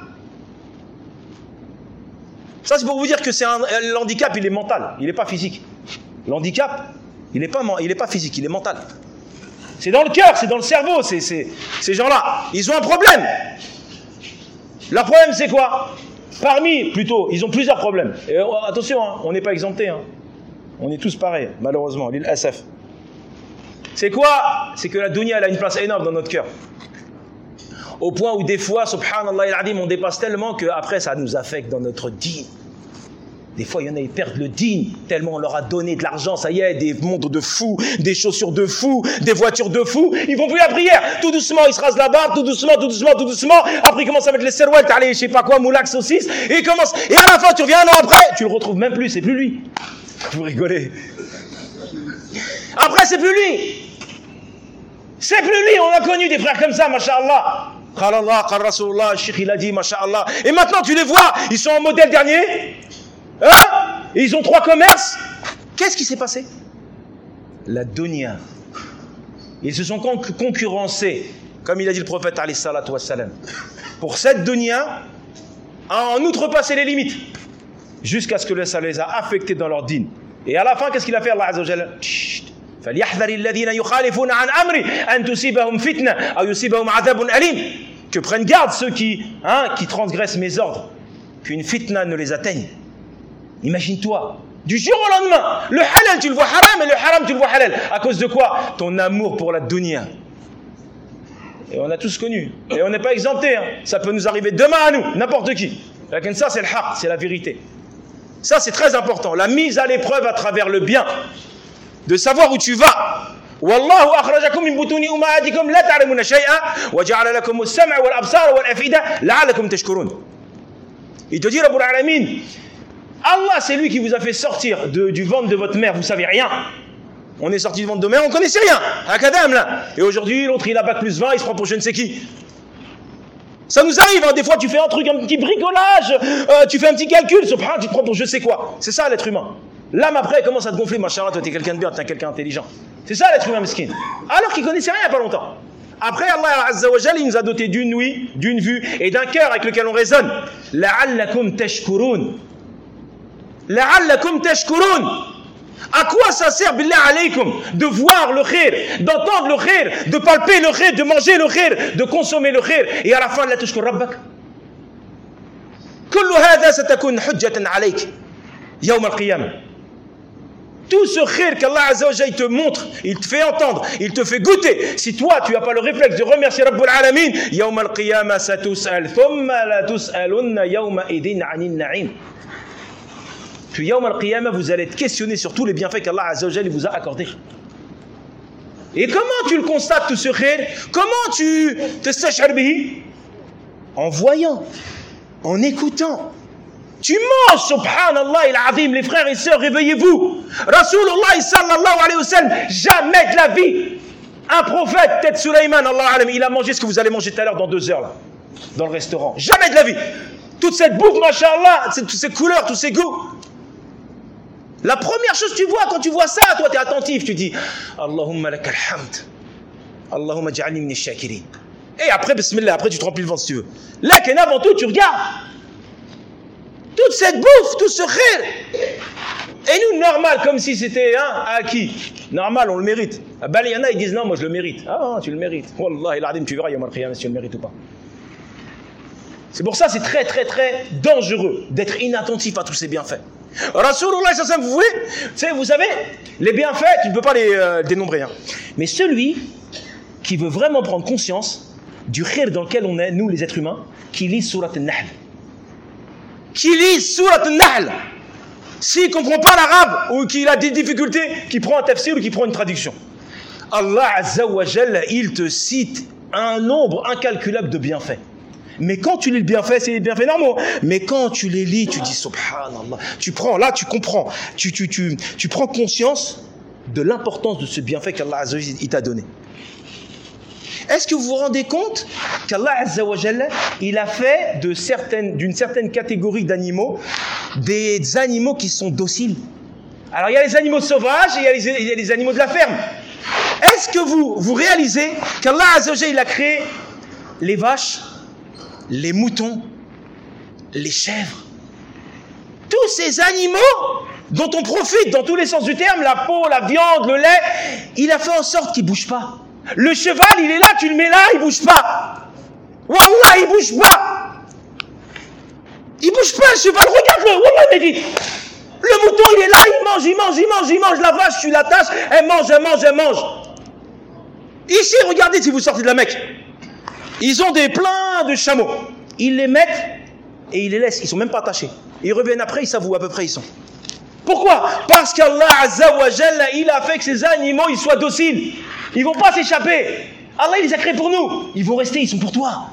Ça, c'est pour vous dire que c'est un, l'handicap, il est mental, il n'est pas physique. L'handicap, il n'est pas, il n'est pas physique, il est mental. C'est dans le cœur, c'est dans le cerveau, c'est, c'est, ces gens-là. Ils ont un problème. Leur problème, c'est quoi? Parmi, plutôt, ils ont plusieurs problèmes. Et, oh, attention, hein, on n'est pas exemptés. Hein. On est tous pareils, malheureusement, l'île S F. C'est quoi? C'est que la dunya, elle a une place énorme dans notre cœur. Au point où des fois, subhanallah al-adim, on dépasse tellement qu'après ça nous affecte dans notre dîn. Des fois, il y en a, ils perdent le dîn, tellement on leur a donné de l'argent, ça y est, des montres de fous, des chaussures de fous, des voitures de fous, ils font plus la prière. Tout doucement, ils se rasent la barbe, tout doucement, tout doucement, tout doucement. Après, ils commencent avec les serwell, t'as les, je sais pas quoi, moulac, saucisse, et ils commencent. Et à la fin, tu reviens un an après, tu le retrouves même plus, c'est plus lui. Vous rigolez. Après, c'est plus lui. C'est plus lui, on a connu des frères comme ça, masha'Allah. Qala Allah, qala Rasulullah, le Cheikh il a dit, masha'Allah. Et maintenant, tu les vois, ils sont en modèle dernier. Hein? Ils ont trois commerces. Qu'est-ce qui s'est passé? La dunya. Ils se sont concurrencés, comme il a dit le prophète alayhi salatu wassalam, pour cette dunya, à en outrepasser les limites, jusqu'à ce que ça les a affectés dans leur dîn. Et à la fin, qu'est-ce qu'il a fait Allah Azza wa Jalla? فَلْيَحْذَرِ الَّذِينَ يُخَالِفُونَ عَنْ أَمْرِهِ أَنْ تُصِيبَهُمْ فِتْنَةٌ أَوْ يُصِيبَهُمْ عَذَابٌ أَلِيمٌ. Que prennent garde ceux qui, hein, qui transgressent mes ordres. qu'une fitna ne les atteigne. Imagine-toi, du jour au lendemain, le halal tu le vois haram et le haram tu le vois halal. À cause de quoi? Ton amour pour la dunya. Et on a tous connu. Et on n'est pas exempté. Hein. Ça peut nous arriver demain à nous, n'importe qui. Mais ça c'est le haq, c'est la vérité. Ça c'est très important. La mise à l'épreuve à travers le bien. De savoir où tu vas. Wallahu akhrajakum min butuni ummahatikum la ta'lamuna shay'an wa ja'ala lakum as-sam'a wal absara wal af'ida la'allakum tashkurun. Il te dit Rabbul Alamin, Allah c'est lui qui vous a fait sortir de, du ventre de votre mère, vous savez rien. On est sorti du ventre de mère, on connaissait rien. Hakadam là. Et aujourd'hui l'autre il a bac plus vingt, il se prend pour je ne sais qui. Ça nous arrive, hein, des fois tu fais un truc, un petit bricolage, euh, tu fais un petit calcul, subhanallah, tu te prends pour je sais quoi. C'est ça l'être humain. L'âme après commence à te gonfler, machallah, toi t'es quelqu'un de bien, t'es quelqu'un d'intelligent. C'est ça l'être humain mesquin. Alors qu'il connaissait rien il n'y a pas longtemps. Après Allah Azza wa Jalla, il nous a doté d'une ouïe, d'une vue et d'un cœur avec lequel on raisonne. La'allakum tashkurun. La'allakum tashkurun. À quoi ça sert, billah alaykum, de voir le khir, d'entendre le khir, de palper le khir, de manger le khir, de consommer le khir, et à la fin, la tashkur rabbak. Kullu hadha satakun hujjatan alayk, yawm al-qiyamah. Tout ce khir qu'Allah Azza wa Jalla te montre, il te fait entendre, il te fait goûter. Si toi, tu n'as pas le réflexe de remercier Rabbul Alamin, yawm al-qiyamah satus'al, thumma la tus'alunna yawma idin 'anil na'im. Puis Yawm al-Qiyamah, vous allez être questionné sur tous les bienfaits qu'Allah Azza wa Jalla vous a accordés. Et comment tu le constates tout ce khir? Comment tu te stash'ar bihi? En voyant, en écoutant. Tu manges, subhanallah il azim, les frères et sœurs, réveillez-vous. Rasulullah sallallahu alayhi wa sallam, jamais de la vie. Un prophète, peut-être Sulaiman, Allah alam, il a mangé ce que vous allez manger tout à l'heure dans deux heures là, dans le restaurant. Jamais de la vie. Toute cette bouffe, mashallah, toutes ces couleurs, tous ces goûts. La première chose que tu vois, quand tu vois ça, toi tu es attentif, tu dis Allahumma lakal hamd, Allahumma ja'alni min ash-shakirin. Et après, bismillah, après tu te remplis le ventre si tu veux. Là, avant tout, tu regardes. Toute cette bouffe, tout ce khir. Et nous, normal, comme si c'était hein, acquis. Normal, on le mérite. Ben, il y en a, ils disent non, moi je le mérite. Ah, non, tu le mérites. Wallah, il adim, tu verras, yawm al-qiyamah, si tu le mérites ou pas. C'est pour ça c'est très très très dangereux d'être inattentif à tous ces bienfaits. Rasulullah sallallahu alayhi wa sallam, vous voyez, vous savez, les bienfaits, tu ne peux pas les euh, dénombrer. Hein. Mais celui qui veut vraiment prendre conscience du khir dans lequel on est, nous les êtres humains, qui lit Surat al-Nahl. Qui lit Surat al-Nahl. S'il ne comprend pas l'arabe ou qu'il a des difficultés, qu'il prend un tafsir ou qu'il prend une traduction. Allah Azza wa Jalla, il te cite un nombre incalculable de bienfaits. Mais quand tu lis le bienfait, c'est les bienfaits normaux. Mais quand tu les lis, tu dis subhanallah. Tu prends, là tu comprends. Tu, tu, tu, tu prends conscience de l'importance de ce bienfait qu'Allah Azza wa Jalla il t'a donné. Est-ce que vous vous rendez compte qu'Allah Azza wa Jalla, il a fait de certaines, d'une certaine catégorie d'animaux des animaux qui sont dociles? Alors il y a les animaux sauvages et il y a les, il y a les animaux de la ferme. Est-ce que vous, vous réalisez qu'Allah Azza wa Jalla, il a créé les vaches, les moutons, les chèvres, tous ces animaux dont on profite dans tous les sens du terme, la peau, la viande, le lait, il a fait en sorte qu'ils ne bougent pas. Le cheval, il est là, tu le mets là, il ne bouge pas. Wallah, il ne bouge pas. Il ne bouge pas, le cheval, regarde-le, wallah, médite. Le mouton, il est là, il mange, il mange, il mange, il mange. La vache, tu l'attaches, elle mange, elle mange, elle mange. Ici, regardez si vous sortez de la Mecque. Ils ont des pleins de chameaux. Ils les mettent et ils les laissent. Ils ne sont même pas attachés. Ils reviennent après, ils savent où à peu près ils sont. Pourquoi? Parce qu'Allah Azza wa Jalla, il a fait que ces animaux ils soient dociles. Ils ne vont pas s'échapper. Allah il les a créés pour nous. Ils vont rester, ils sont pour toi.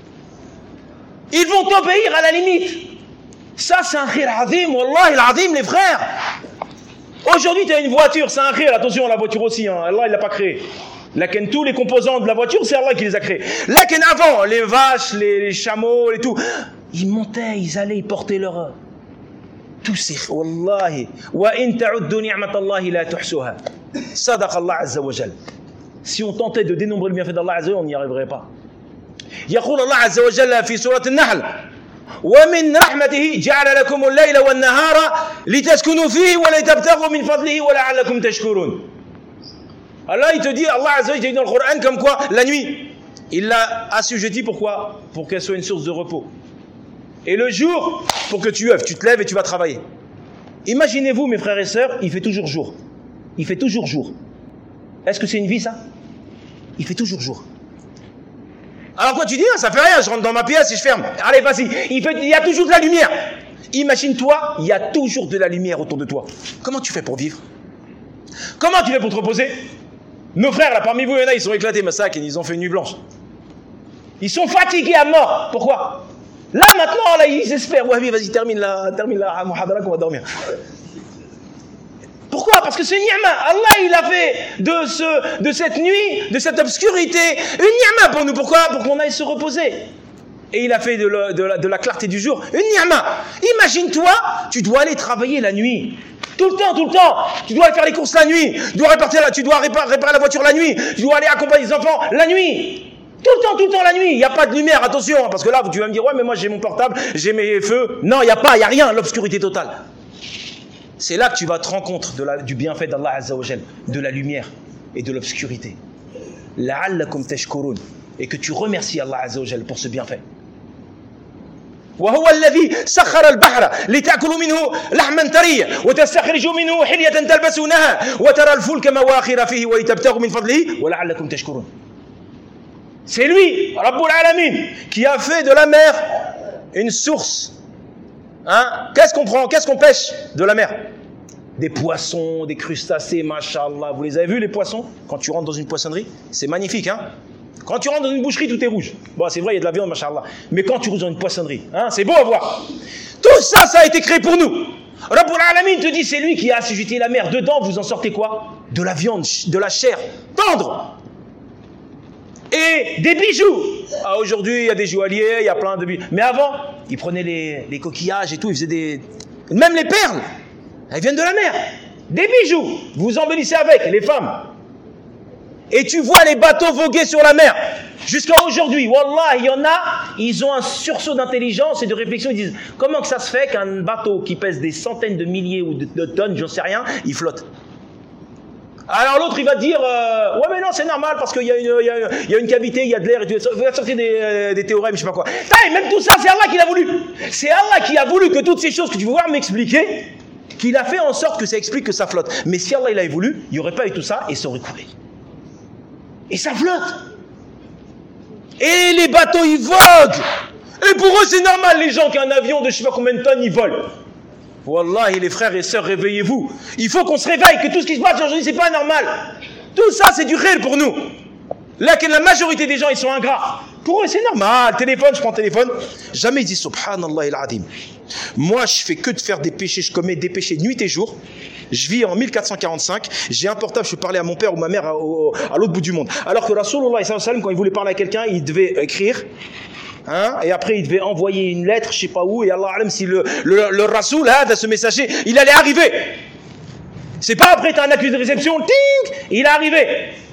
Ils vont t'obéir à la limite. Ça c'est un khir azim, wallah il azim les frères. Aujourd'hui tu as une voiture, c'est un khir. Attention la voiture aussi, hein. Allah il ne l'a pas créée. Laquelle tous les composants de la voiture, c'est Allah qui les a créés. Laquelle avant, les vaches, les, les chameaux, et tout, ils montaient, ils allaient, ils portaient leur... Tous ces... Wallahi. Wa in ta'uddu ni'matallahi la tuhsuha. Sadaqa Allah Azza wa Jal. Si on tentait de dénombrer le bienfait d'Allah Azza wa Jal, on n'y arriverait pas. يقول الله عز وجل في سورة النحل ومن رحمته جعل لكم الليل والنهار لتسكنوا فيه ولتبتغوا من فضله ولعلكم تشكرون. Allah il te dit, Allah Azza wa Jalla dit dans le Coran comme quoi la nuit, il l'a assujetti pourquoi? Pour qu'elle soit une source de repos. Et le jour, pour que tu œuvres, tu te lèves et tu vas travailler. Imaginez-vous, mes frères et sœurs, il fait toujours jour. Il fait toujours jour. Est-ce que c'est une vie, ça? Il fait toujours jour. Alors quoi, tu dis, ah, ça fait rien, je rentre dans ma pièce et je ferme. Allez, vas-y, il, fait, il y a toujours de la lumière. Imagine-toi, il y a toujours de la lumière autour de toi. Comment tu fais pour vivre? Comment tu fais pour te reposer? Nos frères, là, parmi vous, il y en a, ils sont éclatés, Massak, et ils ont fait une nuit blanche. Ils sont fatigués à mort. Pourquoi? Là, maintenant, là, ils espèrent. Ouais, vas-y, termine la, termine la muhadara qu'on va dormir. Pourquoi? Parce que c'est une ni'ma. Allah, il a fait de, ce, de cette nuit, de cette obscurité, une ni'ma pour nous. Pourquoi? Pour qu'on aille se reposer. Et il a fait de la, de la, de la clarté du jour une ni'ma. Imagine-toi, tu dois aller travailler la nuit. Tout le temps, tout le temps. Tu dois aller faire les courses la nuit. Tu dois réparer la, tu dois réparer, réparer la voiture la nuit. Tu dois aller accompagner les enfants la nuit. Tout le temps, tout le temps la nuit. Il n'y a pas de lumière, attention. Parce que là, tu vas me dire, ouais, mais moi j'ai mon portable, j'ai mes feux. Non, il n'y a pas, il n'y a rien. L'obscurité totale. C'est là que tu vas te rendre compte de la, du bienfait d'Allah Azza wa Jal, de la lumière et de l'obscurité. La'allakum tashkurun. Et que tu remercies Allah Azza wa Jal pour ce bienfait. وهو الذي سخر البحر لتأكلوا منه لحما طريا وتستخرجوا منه حلية تلبسونها وترى الفلك مواخر فيه ولتبتغوا من فضله ولعلكم تشكرون. C'est lui, Rabbul Alamin, qui a fait de la mer une source. Hein? Qu'est-ce qu'on prend? Qu'est-ce qu'on pêche de la mer? Des poissons, des crustacés, machallah. Vous les avez vus, les poissons? Quand tu rentres dans une poissonnerie, c'est magnifique, hein? Quand tu rentres dans une boucherie, tout est rouge. Bon, c'est vrai, il y a de la viande, machallah. Mais quand tu rentres dans une poissonnerie, hein, c'est beau à voir. Tout ça, ça a été créé pour nous. Rabbul Alamin te dit, c'est lui qui a assujetti la mer. Dedans, vous en sortez quoi? De la viande, de la chair, tendre. Et des bijoux. Ah, aujourd'hui, il y a des joailliers, il y a plein de bijoux. Mais avant, ils prenaient les, les coquillages et tout, ils faisaient des... Même les perles, elles viennent de la mer. Des bijoux, vous embellissez avec, les femmes. Et tu vois les bateaux voguer sur la mer. Jusqu'à aujourd'hui, wallah, il y en a, ils ont un sursaut d'intelligence et de réflexion. Ils disent, comment que ça se fait qu'un bateau qui pèse des centaines de milliers ou de, de tonnes, j'en sais rien, il flotte? Alors l'autre, il va dire, euh, ouais mais non, c'est normal parce qu'il y, y, y a une cavité, il y a de l'air et tout. Il va sortir des, euh, des théorèmes, je sais pas quoi. Taï, même tout ça, c'est Allah qui l'a voulu. C'est Allah qui a voulu que toutes ces choses que tu veux voir m'expliquer, qu'il a fait en sorte que ça explique que ça flotte. Mais si Allah il avait voulu, il n'y aurait pas eu tout ça et ça aurait coulé. Et ça flotte. Et les bateaux, ils voguent. Et pour eux, c'est normal, les gens qui ont un avion de je sais pas combien de tonnes, ils volent. Wallahi, les frères et sœurs, réveillez-vous. Il faut qu'on se réveille, que tout ce qui se passe aujourd'hui, c'est pas normal. Tout ça, c'est du réel pour nous. Là, que la majorité des gens, ils sont ingrats. Pour eux, c'est normal. Téléphone, je prends le téléphone. Jamais ils disent Subhanallah il-Adim. Moi, je fais que de faire des péchés. Je commets des péchés nuit et jour. Je vis en mille quatre cent quarante-cinq. J'ai un portable, je peux parler à mon père ou ma mère à, à, à l'autre bout du monde. Alors que Rasulullah, quand il voulait parler à quelqu'un, il devait écrire. Hein, et après il devait envoyer une lettre, je sais pas où, et Allah alam si le, le, le Rasoul, hein, ce messager, il allait arriver. C'est pas après, t'as un accusé de réception, ting, il est arrivé.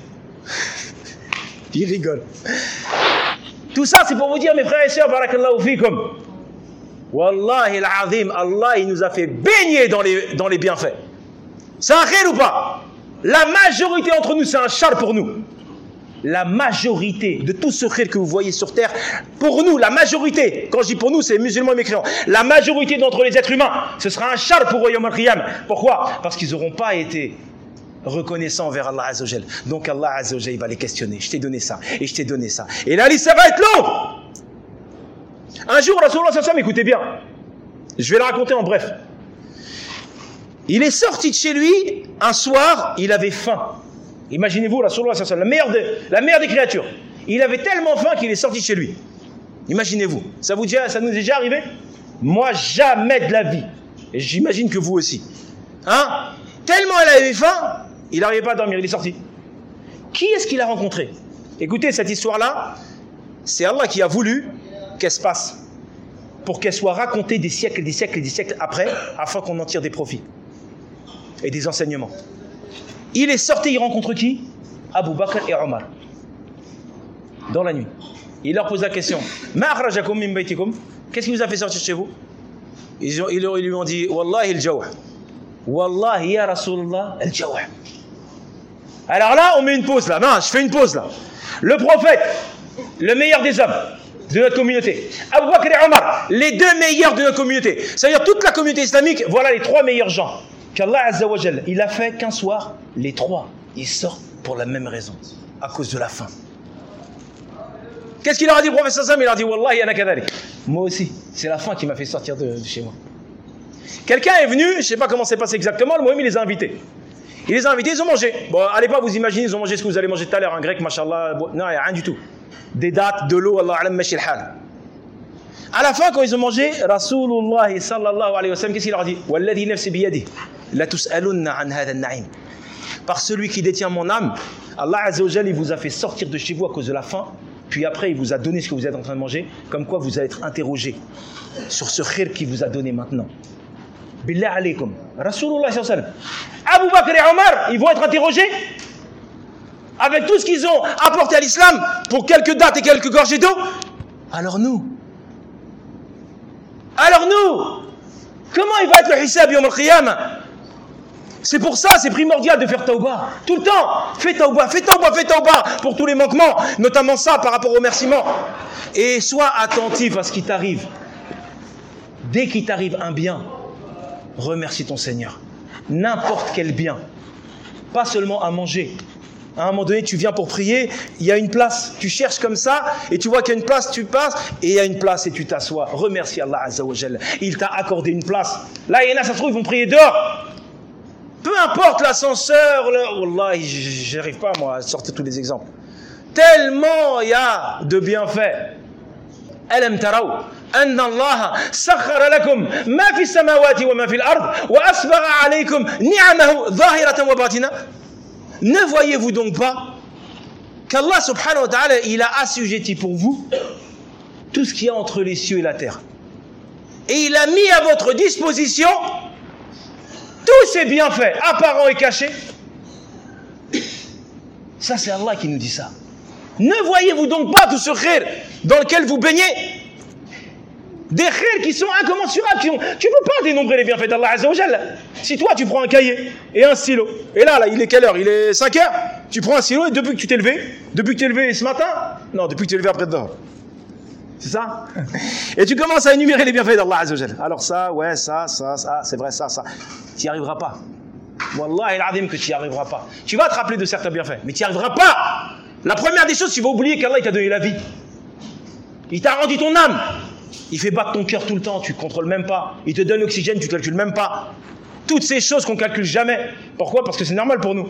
Il rigole. Tout ça, c'est pour vous dire, mes frères et sœurs, barakallahu fikum. Wallahi al-azim, Allah, il nous a fait baigner dans les, dans les bienfaits. C'est un khir ou pas? La majorité entre nous, c'est un char pour nous. La majorité de tout ce khir que vous voyez sur terre, pour nous, la majorité, quand je dis pour nous, c'est musulmans et mécréants, la majorité d'entre les êtres humains, ce sera un char pour Yawm al-Qiyam. Pourquoi? Parce qu'ils n'auront pas été reconnaissants envers Allah Azza wa Jal. Donc Allah Azza wa Jal, il va les questionner. Je t'ai donné ça, et je t'ai donné ça. Et la liste, ça va être longue. Un jour, Rasulullah sallallahu alayhi wa sallam, écoutez bien, je vais le raconter en bref. Il est sorti de chez lui, un soir, il avait faim. Imaginez-vous, Rasulullah sallallahu alayhi wa sallam, la meilleure, de, la meilleure des créatures. Il avait tellement faim qu'il est sorti de chez lui. Imaginez-vous. Ça vous dit, ça nous est déjà arrivé? Moi, jamais de la vie. Et j'imagine que vous aussi. Hein? Tellement il avait faim, il n'arrivait pas à dormir, il est sorti. Qui est-ce qu'il a rencontré? Écoutez, cette histoire-là, c'est Allah qui a voulu qu'elle se passe. Pour qu'elle soit racontée des siècles et des siècles et des siècles après, afin qu'on en tire des profits. Et des enseignements. Il est sorti, il rencontre qui? Abu Bakr et Omar. Dans la nuit. Il leur pose la question. Ma akhrajakum min baytikum? Qu'est-ce qui vous a fait sortir chez vous? Ils, ont, ils lui ont dit Wallahi al-jaw'. Wallahi ya Rasulullah al-jaw'. Alors là, on met une pause là. Non, je fais une pause là. Le prophète, le meilleur des hommes, de notre communauté. Abu Bakr et Omar, les deux meilleurs de notre communauté. C'est-à-dire toute la communauté islamique, voilà les trois meilleurs gens. Qu'Allah Azza wa Jal, il a fait qu'un soir, les trois, ils sortent pour la même raison, à cause de la faim. Qu'est-ce qu'il leur a dit, le professeur Sam? Il leur a dit, Wallahi, ana kadhalik. Moi aussi, c'est la faim qui m'a fait sortir de, de chez moi. Quelqu'un est venu, je ne sais pas comment c'est passé exactement, le Mohamed, il les a invités. Il les a invités, ils ont mangé. Bon, allez pas vous imaginer, ils ont mangé ce que vous allez manger tout à l'heure, un grec, machallah. Non, il n'y a rien du tout. Des dates, de l'eau, Allah alam mashi al-hal. À la fin, quand ils ont mangé, Rasulullah sallallahu alayhi wa sallam, qu'est-ce qu'il leur a dit? Walladhi nafsi biyadi, la tus'alunna an hadha an-na'im. Par celui qui détient mon âme, Allah Azza wa Jal, il vous a fait sortir de chez vous à cause de la faim, puis après il vous a donné ce que vous êtes en train de manger, comme quoi vous allez être interrogé sur ce khir qu'il vous a donné maintenant. Billah alaykum. Rasulullah sallallahu alayhi wa sallam. Abu Bakr et Omar, ils vont être interrogés avec tout ce qu'ils ont apporté à l'islam pour quelques dates et quelques gorgées d'eau. Alors nous, alors nous, comment il va être le hisab yawm al-qiyamah? C'est pour ça, c'est primordial de faire tauba. Tout le temps, fais tauba, fais tauba, fais tauba pour tous les manquements, notamment ça par rapport aux remerciements. Et sois attentif à ce qui t'arrive. Dès qu'il t'arrive un bien, remercie ton Seigneur. N'importe quel bien. Pas seulement à manger. À un moment donné, tu viens pour prier, il y a une place, tu cherches comme ça, et tu vois qu'il y a une place, tu passes, et il y a une place et tu t'assois. Remercie Allah Azza wa Jal. Il t'a accordé une place. Là, il y en a, ça se trouve, ils vont prier dehors. Peu importe l'ascenseur, le... Wallah, j'arrive pas moi à sortir tous les exemples. Tellement il y a de bienfaits. Alam taraw anna Allah sakhkhara lakum ma fi samawati wa ma fi al-ard wa asbagha alaykum ni'amahu zahiratan wa batina. Ne voyez-vous donc pas qu'Allah subhanahu wa ta'ala, il a assujetti pour vous tout ce qu'il y a entre les cieux et la terre. Et il a mis à votre disposition tous ces bienfaits, apparents et cachés. Ça, c'est Allah qui nous dit ça. Ne voyez-vous donc pas tout ce khir dans lequel vous baignez? Des khirs qui sont incommensurables. Qui ont... Tu ne peux pas dénombrer les bienfaits d'Allah Azza wa Jalla. Si toi, tu prends un cahier et un stylo, et là, là, il est quelle heure? Il est cinq heures. Tu prends un stylo et depuis que tu t'es levé, depuis que tu t'es levé ce matin, non, depuis que tu t'es levé après-dedans. C'est ça? Et tu commences à énumérer les bienfaits d'Allah Azza wa Jalla. Alors ça, ouais, ça, ça, ça, c'est vrai, ça, ça. Tu n'y arriveras pas. Wallah el-adim que tu n'y arriveras pas. Tu vas te rappeler de certains bienfaits, mais tu n'y arriveras pas. La première des choses, tu vas oublier qu'Allah t'a donné la vie. Il t'a rendu ton âme. Il fait battre ton cœur tout le temps, tu ne contrôles même pas. Il te donne l'oxygène, tu ne calcules même pas. Toutes ces choses qu'on ne calcule jamais. Pourquoi? Parce que c'est normal pour nous.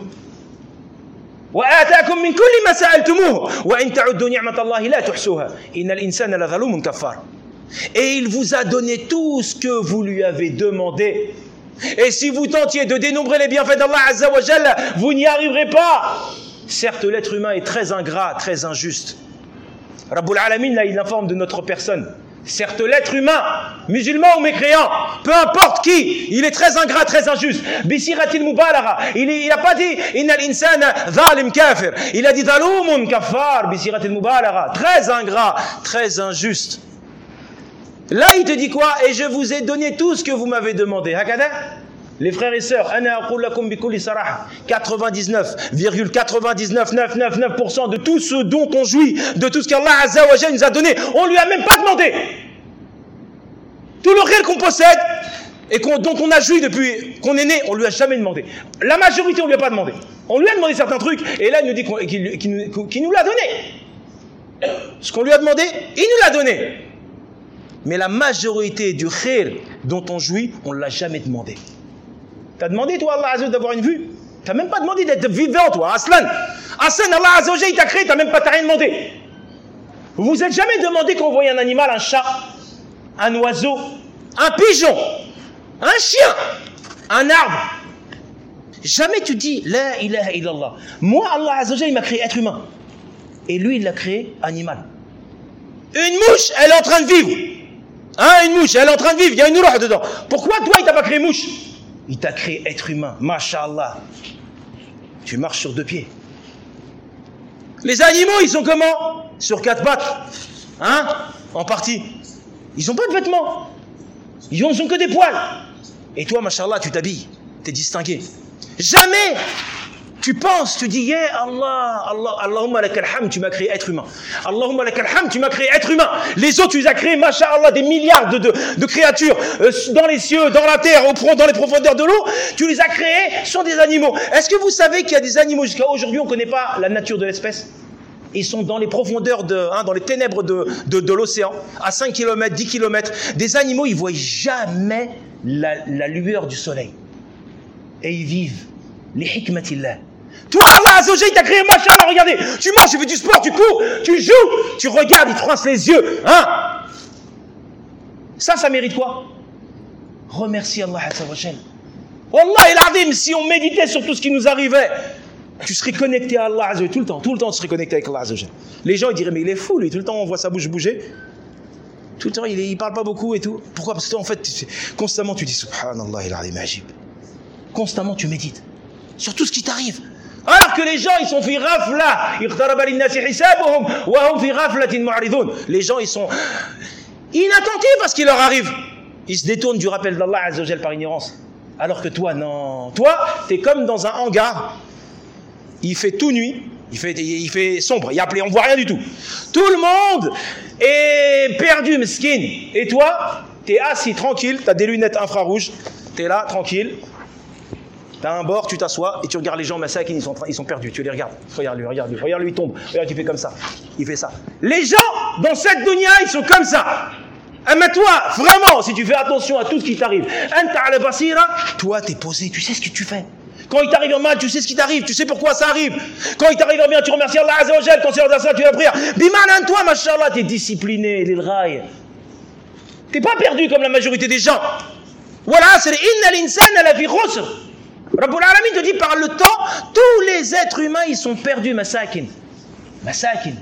Et il vous a donné tout ce que vous lui avez demandé. Et si vous tentiez de dénombrer les bienfaits d'Allah Azza wa Jalla, vous n'y arriverez pas. Certes, l'être humain est très ingrat, très injuste. Rabbul Alamin, là, il informe de notre personne. Certes, l'être humain, musulman ou mécréant, peu importe qui, il est très ingrat, très injuste. Bisiratil mubalagha. Il n'a pas dit innal insana zalim kafir. Il a dit zalumun kafar. Bisiratil mubalagha. Très ingrat, très injuste. Là, il te dit quoi? Et je vous ai donné tout ce que vous m'avez demandé. Hakada? Les frères et sœurs, quatre-vingt-dix-neuf virgule quatre-vingt-dix-neuf neuf neuf neuf pour cent de tout ce dont on jouit, de tout ce qu'Allah Azza wa Jalla nous a donné, on lui a même pas demandé. Tout le khir qu'on possède et qu'on, dont on a joui depuis qu'on est né, on lui a jamais demandé. La majorité, on lui a pas demandé. On lui a demandé certains trucs et là, il nous dit qu'on, qu'il, qu'il, nous, qu'il nous l'a donné. Ce qu'on lui a demandé, il nous l'a donné. Mais la majorité du khir dont on jouit, on ne l'a jamais demandé. T'as demandé, toi, Allah Azza wa Jalla, d'avoir une vue? T'as même pas demandé d'être vivant, toi, Aslan. Aslan, Allah Azza wa Jalla, il t'a créé, t'as même pas, t'as rien demandé. Vous vous êtes jamais demandé qu'on voyait un animal, un chat, un oiseau, un pigeon, un chien, un arbre. Jamais tu dis, la ilaha illallah. Moi, Allah Azza wa Jalla, il m'a créé être humain. Et lui, il l'a créé animal. Une mouche, elle est en train de vivre. Hein, une mouche, elle est en train de vivre, il y a une roue dedans. Pourquoi toi, il t'a pas créé mouche? Il t'a créé être humain, masha'Allah. Tu marches sur deux pieds. Les animaux, ils sont comment? Sur quatre pattes. Hein? En partie. Ils n'ont pas de vêtements. Ils n'ont que des poils. Et toi, masha'Allah, tu t'habilles. Tu es distingué. Jamais Tu penses, tu dis, yeah, Allah, Allah, Allahumma lakal hamd, tu m'as créé être humain. Allahumma lakal hamd, tu m'as créé être humain. Les autres, tu les as créés, masha'Allah, des milliards de, de, de créatures, euh, dans les cieux, dans la terre, au, dans les profondeurs de l'eau. Tu les as créés, sont des animaux. Est-ce que vous savez qu'il y a des animaux, jusqu'à aujourd'hui, on ne connaît pas la nature de l'espèce? Ils sont dans les profondeurs, de, hein, dans les ténèbres de, de, de l'océan, à cinq kilomètres, dix kilomètres. Des animaux, ils ne voient jamais la, la lueur du soleil. Et ils vivent. Les hikmatillah. Toi, Allah Azza wa Jalla, il t'a créé, machallah, regardez, tu manges, tu fais du sport, tu cours, tu joues, tu regardes, il te fronce les yeux, hein. Ça, ça mérite quoi? Remercie Allah Azza wa Jalla. Wallah, il adim, si on méditait sur tout ce qui nous arrivait, tu serais connecté à Allah Azza wa Jalla tout le temps, tout le temps tu serais connecté avec Allah Azza wa Jalla. Les gens, ils diraient, mais il est fou, lui, tout le temps on voit sa bouche bouger, tout le temps il, il parle pas beaucoup et tout. Pourquoi? Parce que en fait, tu, constamment tu dis, subhanallah, il adim, ajib. Constamment tu médites sur tout ce qui t'arrive. Alors que les gens, ils sont fi ghafla. Les gens, ils sont inattentifs à ce qui leur arrive. Ils se détournent du rappel d'Allah Azza wa Jalla par ignorance. Alors que toi, non. Toi, t'es comme dans un hangar. Il fait tout nuit. Il fait, il fait sombre. Il y a appelé, on voit rien du tout. Tout le monde est perdu, mesquine. Et toi, t'es assis tranquille. T'as des lunettes infrarouges. T'es là, tranquille. T'as un bord, tu t'assois et tu regardes les gens massacrés, ils sont, ils sont perdus. Tu les regardes. Regarde lui, regarde lui, regarde lui, il tombe. Regarde, il fait comme ça. Il fait ça. Les gens dans cette dunya, ils sont comme ça. Mais toi, vraiment, si tu fais attention à tout ce qui t'arrive, toi, t'es posé, tu sais ce que tu fais. Quand il t'arrive en mal, tu sais ce qui t'arrive, tu sais pourquoi ça arrive. Quand il t'arrive en bien, tu remercies Allah Azza wa Jalla. Quand c'est dans ça, tu vas prier. Bimanan, toi, mashallah, t'es discipliné, les rails. T'es pas perdu comme la majorité des gens. Voilà, c'est inna l'insana la fi khusr. Rabbul Alamin te dit par le temps, tous les êtres humains, ils sont perdus, masakin. Masakin.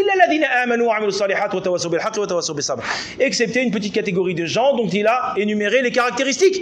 Excepté une petite catégorie de gens dont il a énuméré les caractéristiques.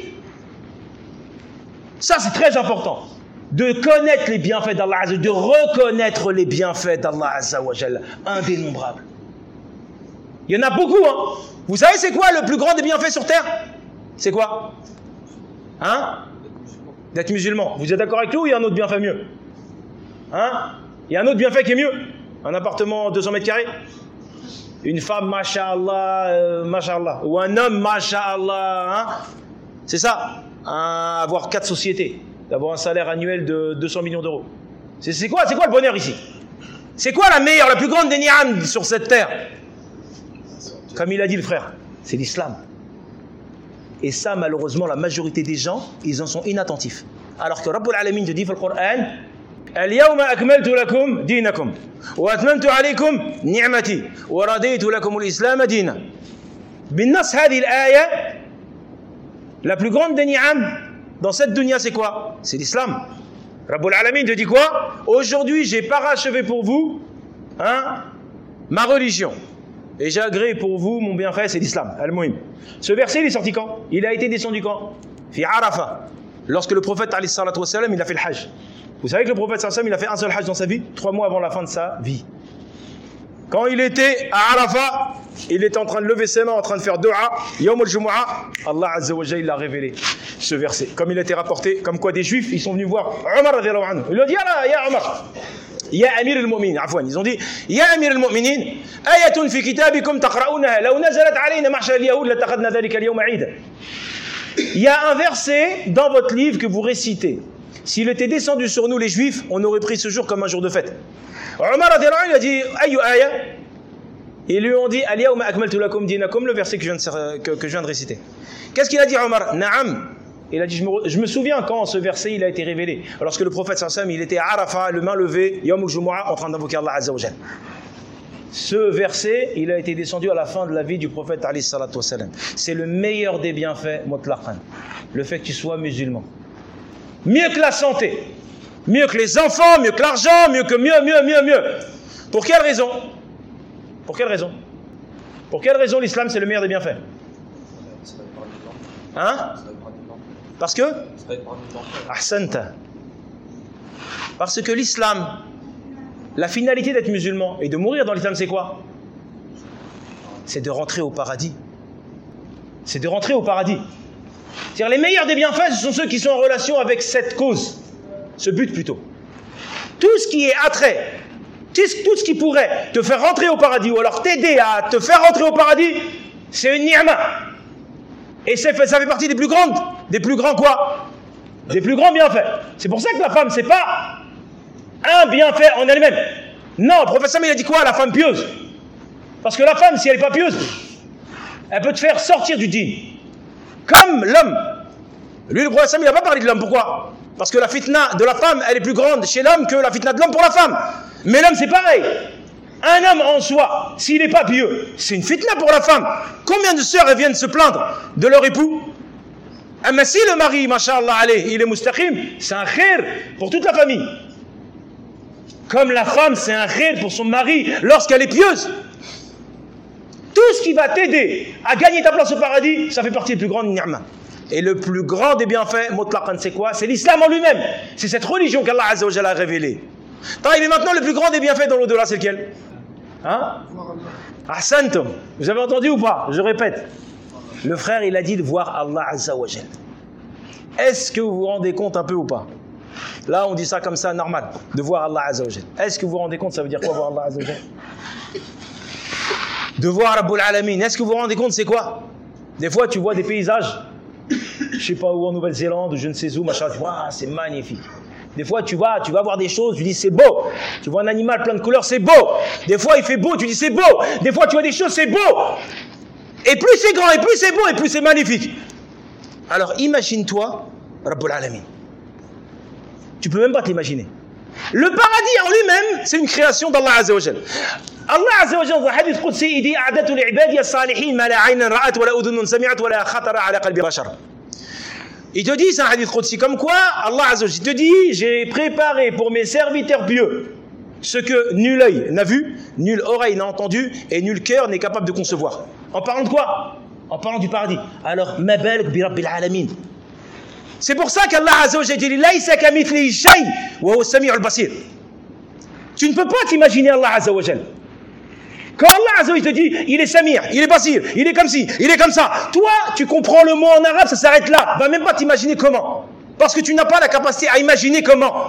Ça, c'est très important. De connaître les bienfaits d'Allah Azza wa Jalla, de reconnaître les bienfaits d'Allah Azza wa Jalla, indénombrables. Il y en a beaucoup, hein. Vous savez, c'est quoi le plus grand des bienfaits sur terre? C'est quoi? Hein? D'être musulman. Vous êtes d'accord avec nous ou il y a un autre bienfait mieux? Hein? Il y a un autre bienfait qui est mieux? Un appartement deux cents mètres carrés? Une femme, masha'Allah, euh, masha'Allah. Ou un homme, masha'Allah. Hein? C'est ça. Un, avoir quatre sociétés. D'avoir un salaire annuel de deux cents millions d'euros. C'est, c'est quoi, c'est quoi le bonheur ici? C'est quoi la meilleure, la plus grande des ni'am sur cette terre? Comme il a dit le frère, c'est l'islam. Et ça, malheureusement, la majorité des gens, ils en sont inattentifs. Alors que Rabbul Alamin te dit dans le Coran, Al-yawma akmaltu lakum dinakum wa atmamtu alaykum ni'mati wa raditu lakum al-islam dina. Bin-nas hadhihi al-aya, la plus grande des ni'am dans cette dunya, c'est quoi? C'est l'islam. Rabbul Alamin te dit quoi? Aujourd'hui, j'ai parachevé pour vous, hein, ma religion. Et j'ai agréé pour vous mon bienfait, c'est l'islam, al-muhim. Ce verset, il est sorti quand? Il a été descendu quand? Fi Arafah. Lorsque le prophète, alayhi salatu wassalam, il a fait le hajj. Vous savez que le prophète, sallallahu alayhi wa sallam, il a fait un seul hajj dans sa vie, trois mois avant la fin de sa vie. Quand il était à Arafah, il était en train de lever ses mains, en train de faire dua, Yawm al-Jumu'ah, Allah Azza wa Jalla, il a révélé ce verset. Comme il a été rapporté, comme quoi des juifs, ils sont venus voir Omar radiyallahu anhu. Ils lui ont dit, ah ya Omar, ya Amir al-Mu'minin, afwan. Ils ont dit, ya Amir al-Mu'minin, ayatun fi kitabikum taqra'unaha, law nazalat alayna ma'shar al-yahud, latakhadna dhalika al-yawma 'ida. Il y a un verset dans votre livre que vous récitez. S'il était descendu sur nous les juifs, on aurait pris ce jour comme un jour de fête. Omar radiyallahu anhu, il a dit, ayu aya. Ils lui ont dit, al-yawma akmaltu lakum dinakum, le verset que je viens de, que, que je viens de réciter. Qu'est-ce qu'il a dit Omar? Na'am. Il a dit, je me, je me souviens quand ce verset il a été révélé. Lorsque le prophète sallallahu alayhi wa sallam, il était à Arafah, le main levée, Yawm al-Jumu'ah, en train d'invoquer Allah Azza wa Jalla. Ce verset, il a été descendu à la fin de la vie du prophète alayhi salatu wa sallam. C'est le meilleur des bienfaits, mutlaqan. Le fait que tu sois musulman. Mieux que la santé, mieux que les enfants, mieux que l'argent, mieux que mieux, mieux, mieux, mieux. Pour quelle raison? Pour quelle raison? Pour quelle raison l'islam c'est le meilleur des bienfaits? Hein? Parce que? Ahsanta. Parce que l'islam, la finalité d'être musulman et de mourir dans l'islam, c'est quoi? C'est de rentrer au paradis. C'est de rentrer au paradis. C'est-à-dire les meilleurs des bienfaits, ce sont ceux qui sont en relation avec cette cause, ce but plutôt. tout ce qui est attrait, tout ce qui pourrait te faire rentrer au paradis ou alors t'aider à te faire rentrer au paradis, c'est une ni'ma. Et ça fait, ça fait partie des plus grandes, des plus grands quoi? Des plus grands bienfaits. C'est pour ça que la femme, c'est pas un bienfait en elle-même. Non, le professeur, il a dit quoi? La femme pieuse. Parce que la femme, si elle n'est pas pieuse, elle peut te faire sortir du dîn. Comme l'homme. Lui, le professeur, il n'a pas parlé de l'homme. Pourquoi? Parce que la fitna de la femme, elle est plus grande chez l'homme que la fitna de l'homme pour la femme. Mais l'homme, c'est pareil. Un homme en soi, s'il n'est pas pieux, c'est une fitna pour la femme. Combien de sœurs elles viennent se plaindre de leur époux? Ah, mais si le mari, masha'Allah alayh, il est mustaqim, c'est un khair pour toute la famille. Comme la femme, c'est un khair pour son mari lorsqu'elle est pieuse. Tout ce qui va t'aider à gagner ta place au paradis, ça fait partie des plus grandes ni'ma. Et le plus grand des bienfaits, mutlaqan, c'est quoi? C'est l'islam en lui-même. C'est cette religion qu'Allah Azza wa Jalla a révélée. Et maintenant, le plus grand des bienfaits dans l'au-delà, c'est lequel? Hein? Ahsantum. Vous avez entendu ou pas? Je répète. Le frère, il a dit de voir Allah Azza wa Jalla. Est-ce que vous vous rendez compte un peu ou pas? Là, on dit ça comme ça, normal, de voir Allah Azza wa Jalla. Est-ce que vous vous rendez compte, ça veut dire quoi, voir Allah Azza wa Jalla? De voir Rabbul Alamin. Est-ce que vous vous rendez compte, c'est quoi? Des fois, tu vois des paysages, je sais pas où, en Nouvelle-Zélande, ou je ne sais où, machin, tu vois, ah, c'est magnifique. Des fois, tu vas, tu vas voir des choses, tu dis c'est beau. Tu vois un animal plein de couleurs, c'est beau. Des fois, il fait beau, tu dis c'est beau. Des fois, tu vois des choses, c'est beau. Et plus c'est grand, et plus c'est beau, et plus c'est magnifique. Alors, imagine-toi, Rabbul Alamin. Tu peux même pas t'imaginer. Le paradis en lui-même, c'est une création d'Allah Azza wa Jalla. Allah Azza wa Jalla, dans le hadith Qudsi, il dit A'datu li'ibadi as-salihin ma la 'aynan ra'at wa la udhunun sami'at wa la khatara 'ala qalbi bashar. Il te dit, c'est un hadith Qudsi, comme quoi Allah Azza wa Jalla te dit, j'ai préparé pour mes serviteurs pieux ce que nul œil n'a vu, nulle oreille n'a entendu et nul cœur n'est capable de concevoir. En parlant de quoi? En parlant du paradis. Alors, ma balak bi rabbil alamin. C'est pour ça qu'Allah Azza wa Jalla dit Laysa kamithlihi shay wa huwa as-sami'ul basir. Tu ne peux pas t'imaginer Allah Azza wa Jalla. Quand Allah Azza wa Jalla te dit il est Samir, il est Basir, il est comme ci, il est comme ça, toi tu comprends le mot en arabe, ça s'arrête là. Va même pas t'imaginer comment. Parce que tu n'as pas la capacité à imaginer comment.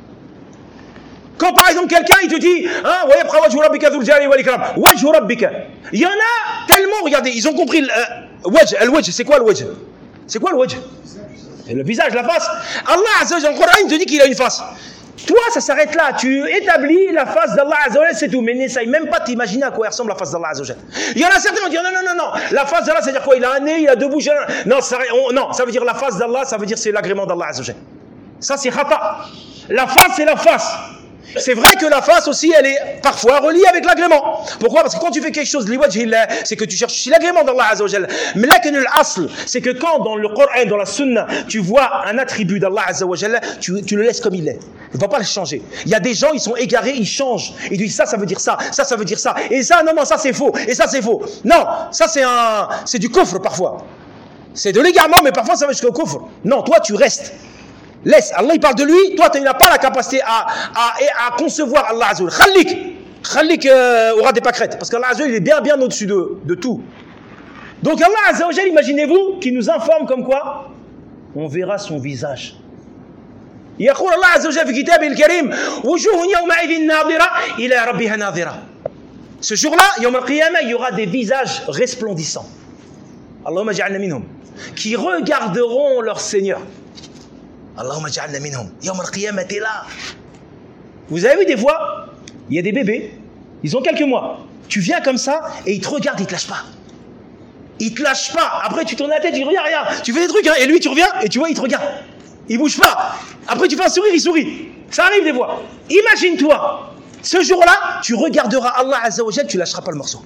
Quand par exemple quelqu'un il te dit hein, wa yabqa wajhu rabbika dhul jalali wal ikram, wajhu rabbika. Il y en a tellement, regardez, ils ont compris le euh, wajh, al-wajh, c'est quoi le wajh? C'est quoi le wajh? C'est le visage, la face. Allah Azza wa Jalla, dans le Coran, il te dit qu'il a une face. Toi, ça s'arrête là. Tu établis la face d'Allah Azza wa Jalla, c'est tout. Mais n'essaye même pas de t'imaginer à quoi ressemble la face d'Allah Azza wa Jalla. Il y en a certains qui vont dire non, non, non, non. La face d'Allah, ça veut dire quoi? Il a un nez, il a deux bouches. Non, ça, on, non, ça veut dire la face d'Allah, ça veut dire c'est l'agrément d'Allah Azza wa Jalla. Ça, c'est khata. La face, c'est la face. C'est vrai que la face aussi, elle est parfois reliée avec l'agrément. Pourquoi? Parce que quand tu fais quelque chose, c'est que tu cherches aussi l'agrément d'Allah Azza wa Jalla. Mais là, que l'asl, c'est que quand dans le Coran, dans la Sunna, tu vois un attribut d'Allah Azza wa Jalla, tu, tu le laisses comme il est. Tu ne vas pas le changer. Il y a des gens, ils sont égarés, ils changent. Ils disent ça, ça veut dire ça, ça, ça veut dire ça. Et ça, non, non, ça c'est faux. Et ça c'est faux. Non, ça c'est un, c'est du kufr parfois. C'est de l'égarement, mais parfois ça va jusqu'au kufr. Non, toi tu restes. Laisse, Allah il parle de lui, toi tu n'as pas la capacité à, à, à concevoir Allah Azza wa Jalla. Khalik, Khalik euh, aura des pâquerettes, parce qu'Allah Azza wa Jalla il est bien bien au-dessus de, de tout. Donc Allah Azza wa Jalla, imaginez-vous, qui nous informe comme quoi on verra son visage. يقول الله عز وجل في كتابه الكريم وجوه يومئذ ناظرة إلى ربها ناظرة. Ce jour-là, يوم القيامة, il y aura des visages resplendissants. Allahumma ja'alna minhum, qui regarderont leur Seigneur. Allahumma ja'alna minhum. Yawm al-qiyamah, t'es là. Vous avez vu des fois, il y a des bébés, ils ont quelques mois. Tu viens comme ça et ils te regardent, ils te lâchent pas. Ils te lâchent pas. Après tu tournes la tête, tu dis regarde, regarde. Tu fais des trucs hein, et lui tu reviens et tu vois il te regarde. Il bouge pas. Après tu fais un sourire, il sourit. Ça arrive des fois. Imagine-toi, ce jour-là, tu regarderas Allah Azza wa Jalla, tu lâcheras pas le morceau.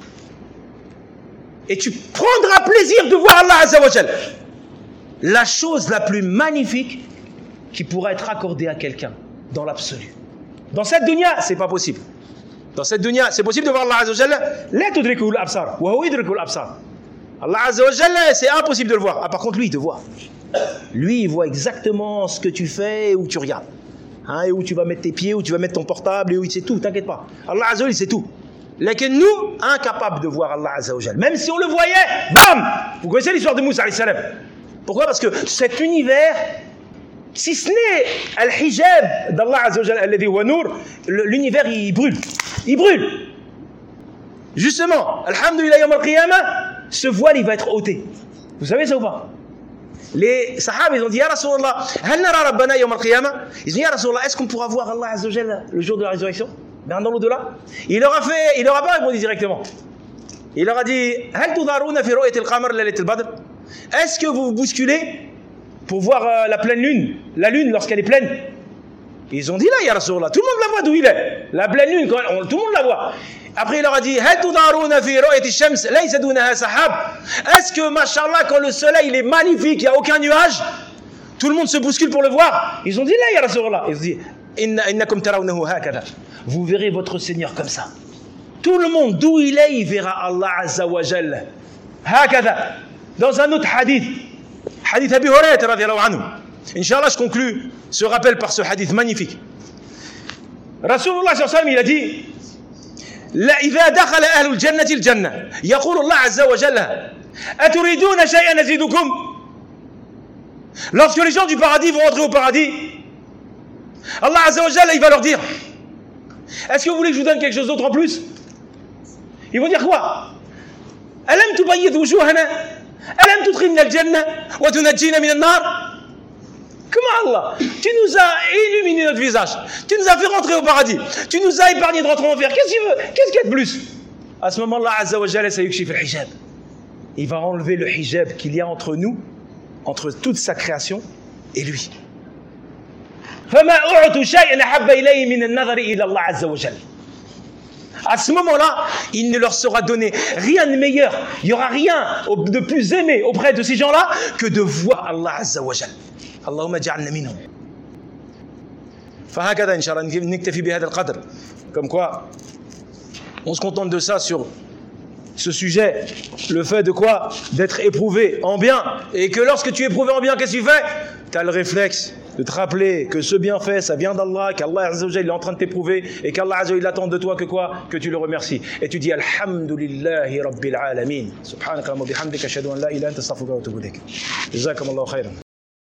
Et tu prendras plaisir de voir Allah Azza wa Jalla. La chose la plus magnifique qui pourra être accordée à quelqu'un dans l'absolu. Dans cette dunya, c'est pas possible. Dans cette dunya, c'est possible de voir Allah Azza wa Jalla. La tudrikul absar, wa huwa yudrikul absar. Allah Azza wa Jalla, c'est impossible de le voir. Ah, par contre, lui, il te voit. Lui, il voit exactement ce que tu fais et où tu regardes. Hein, et où tu vas mettre tes pieds, où tu vas mettre ton portable, et où il sait tout, t'inquiète pas. Allah Azza wa Jalla, il sait tout. Mais que nous, incapables de voir Allah Azza wa Jalla. Même si on le voyait, bam! Vous connaissez l'histoire de Moussa alayhi salam. Pourquoi? Parce que cet univers, Si ce n'est al-hijab d'Allah Azza wa Jalla, alladhi huwa nour, l'univers il brûle. Il brûle. Justement, alhamdulillah yawm al-qiyamah, ce voile il va être ôté. Vous savez ça ou pas? Les sahaba ils ont dit ya Rasulallah, hal nara rabbana yawm al-qiyamah? Ils ont dit ya Rasulallah, est-ce qu'on pourra voir Allah Azza wa Jalla le jour de la résurrection? Mais dans l'au-delà. Il leur a fait, il leur a pas répondu directement. Il leur a dit hal tudaruna fi ru'yati al-qamar laylat al-badr? Est-ce que vous vous bousculez pour voir euh, la pleine lune, la lune lorsqu'elle est pleine? Ils ont dit là, ya Rasulallah, tout le monde la voit d'où il est. La pleine lune, quand on, tout le monde la voit. Après, il leur a dit hal tudaruna fi ru'yati ash-shams laysa dunaha sahab? Est-ce que, machallah, quand le soleil il est magnifique, il n'y a aucun nuage, tout le monde se bouscule pour le voir? Ils ont dit là, ya Rasulallah. Ils ont dit inna innakum tarawnahu hakadha. Vous verrez votre Seigneur comme ça. Tout le monde, d'où il est, il verra Allah Azza wa Jalla. Hakadha. Dans un autre hadith, hadith Abi Hurayrata radiyallahu anhu. Inch'Allah, je conclus ce rappel par ce hadith magnifique. Rasulullah sallallahu alayhi wa sallam, il a dit لا إذا دخل أهل الجنة الجنة يقول الله عز وجل أتريدون شيئا نزيدكم. Lorsque les gens du paradis vont entrer au paradis, Allah Azza wa Jalla il va leur dire est-ce que vous voulez que je vous donne quelque chose d'autre en plus? Ils vont dire quoi? ألم تبيض وجوهنا ألم تدخلنا الجنة وتنجينا من النار. Comment Allah? Tu nous as illuminé notre visage. Tu nous as fait rentrer au paradis. Tu nous as épargné de rentrer en enfer. Qu'est-ce qu'il veut? Qu'est-ce qu'il y a de plus? À ce moment-là, Azza wa Jalla sayukshif al-hijab. Il va enlever le hijab qu'il y a entre nous, entre toute sa création et lui. فما أعطوا شيئا أحب إليه من النظر إلى الله عز وجل. À ce moment-là, il ne leur sera donné rien de meilleur. Il n'y aura rien de plus aimé auprès de ces gens-là que de voir Allah Azza wa Jalla. اللهم اجعلنا منهم. فهكذا إن شاء الله نكتفي بهذا القدر. Comme quoi, on se contente de ça sur ce sujet, le fait de quoi? D'être éprouvé en bien. Et que lorsque tu es éprouvé en bien, qu'est-ce que tu fais? Tu as le réflexe de te rappeler que ce bienfait, ça vient d'Allah, qu'Allah Azza wa Jalla, il est en train de t'éprouver et qu'Allah Azza wa Jalla, il attend de toi que quoi? Que tu le remercies. Et tu dis Alhamdulillahi Rabbil Alamin. Subhanaka wa bihamdika ashhadu an la ilaha illa anta astaghfiruka wa atubu ilayk. Jazakumullahu khairan.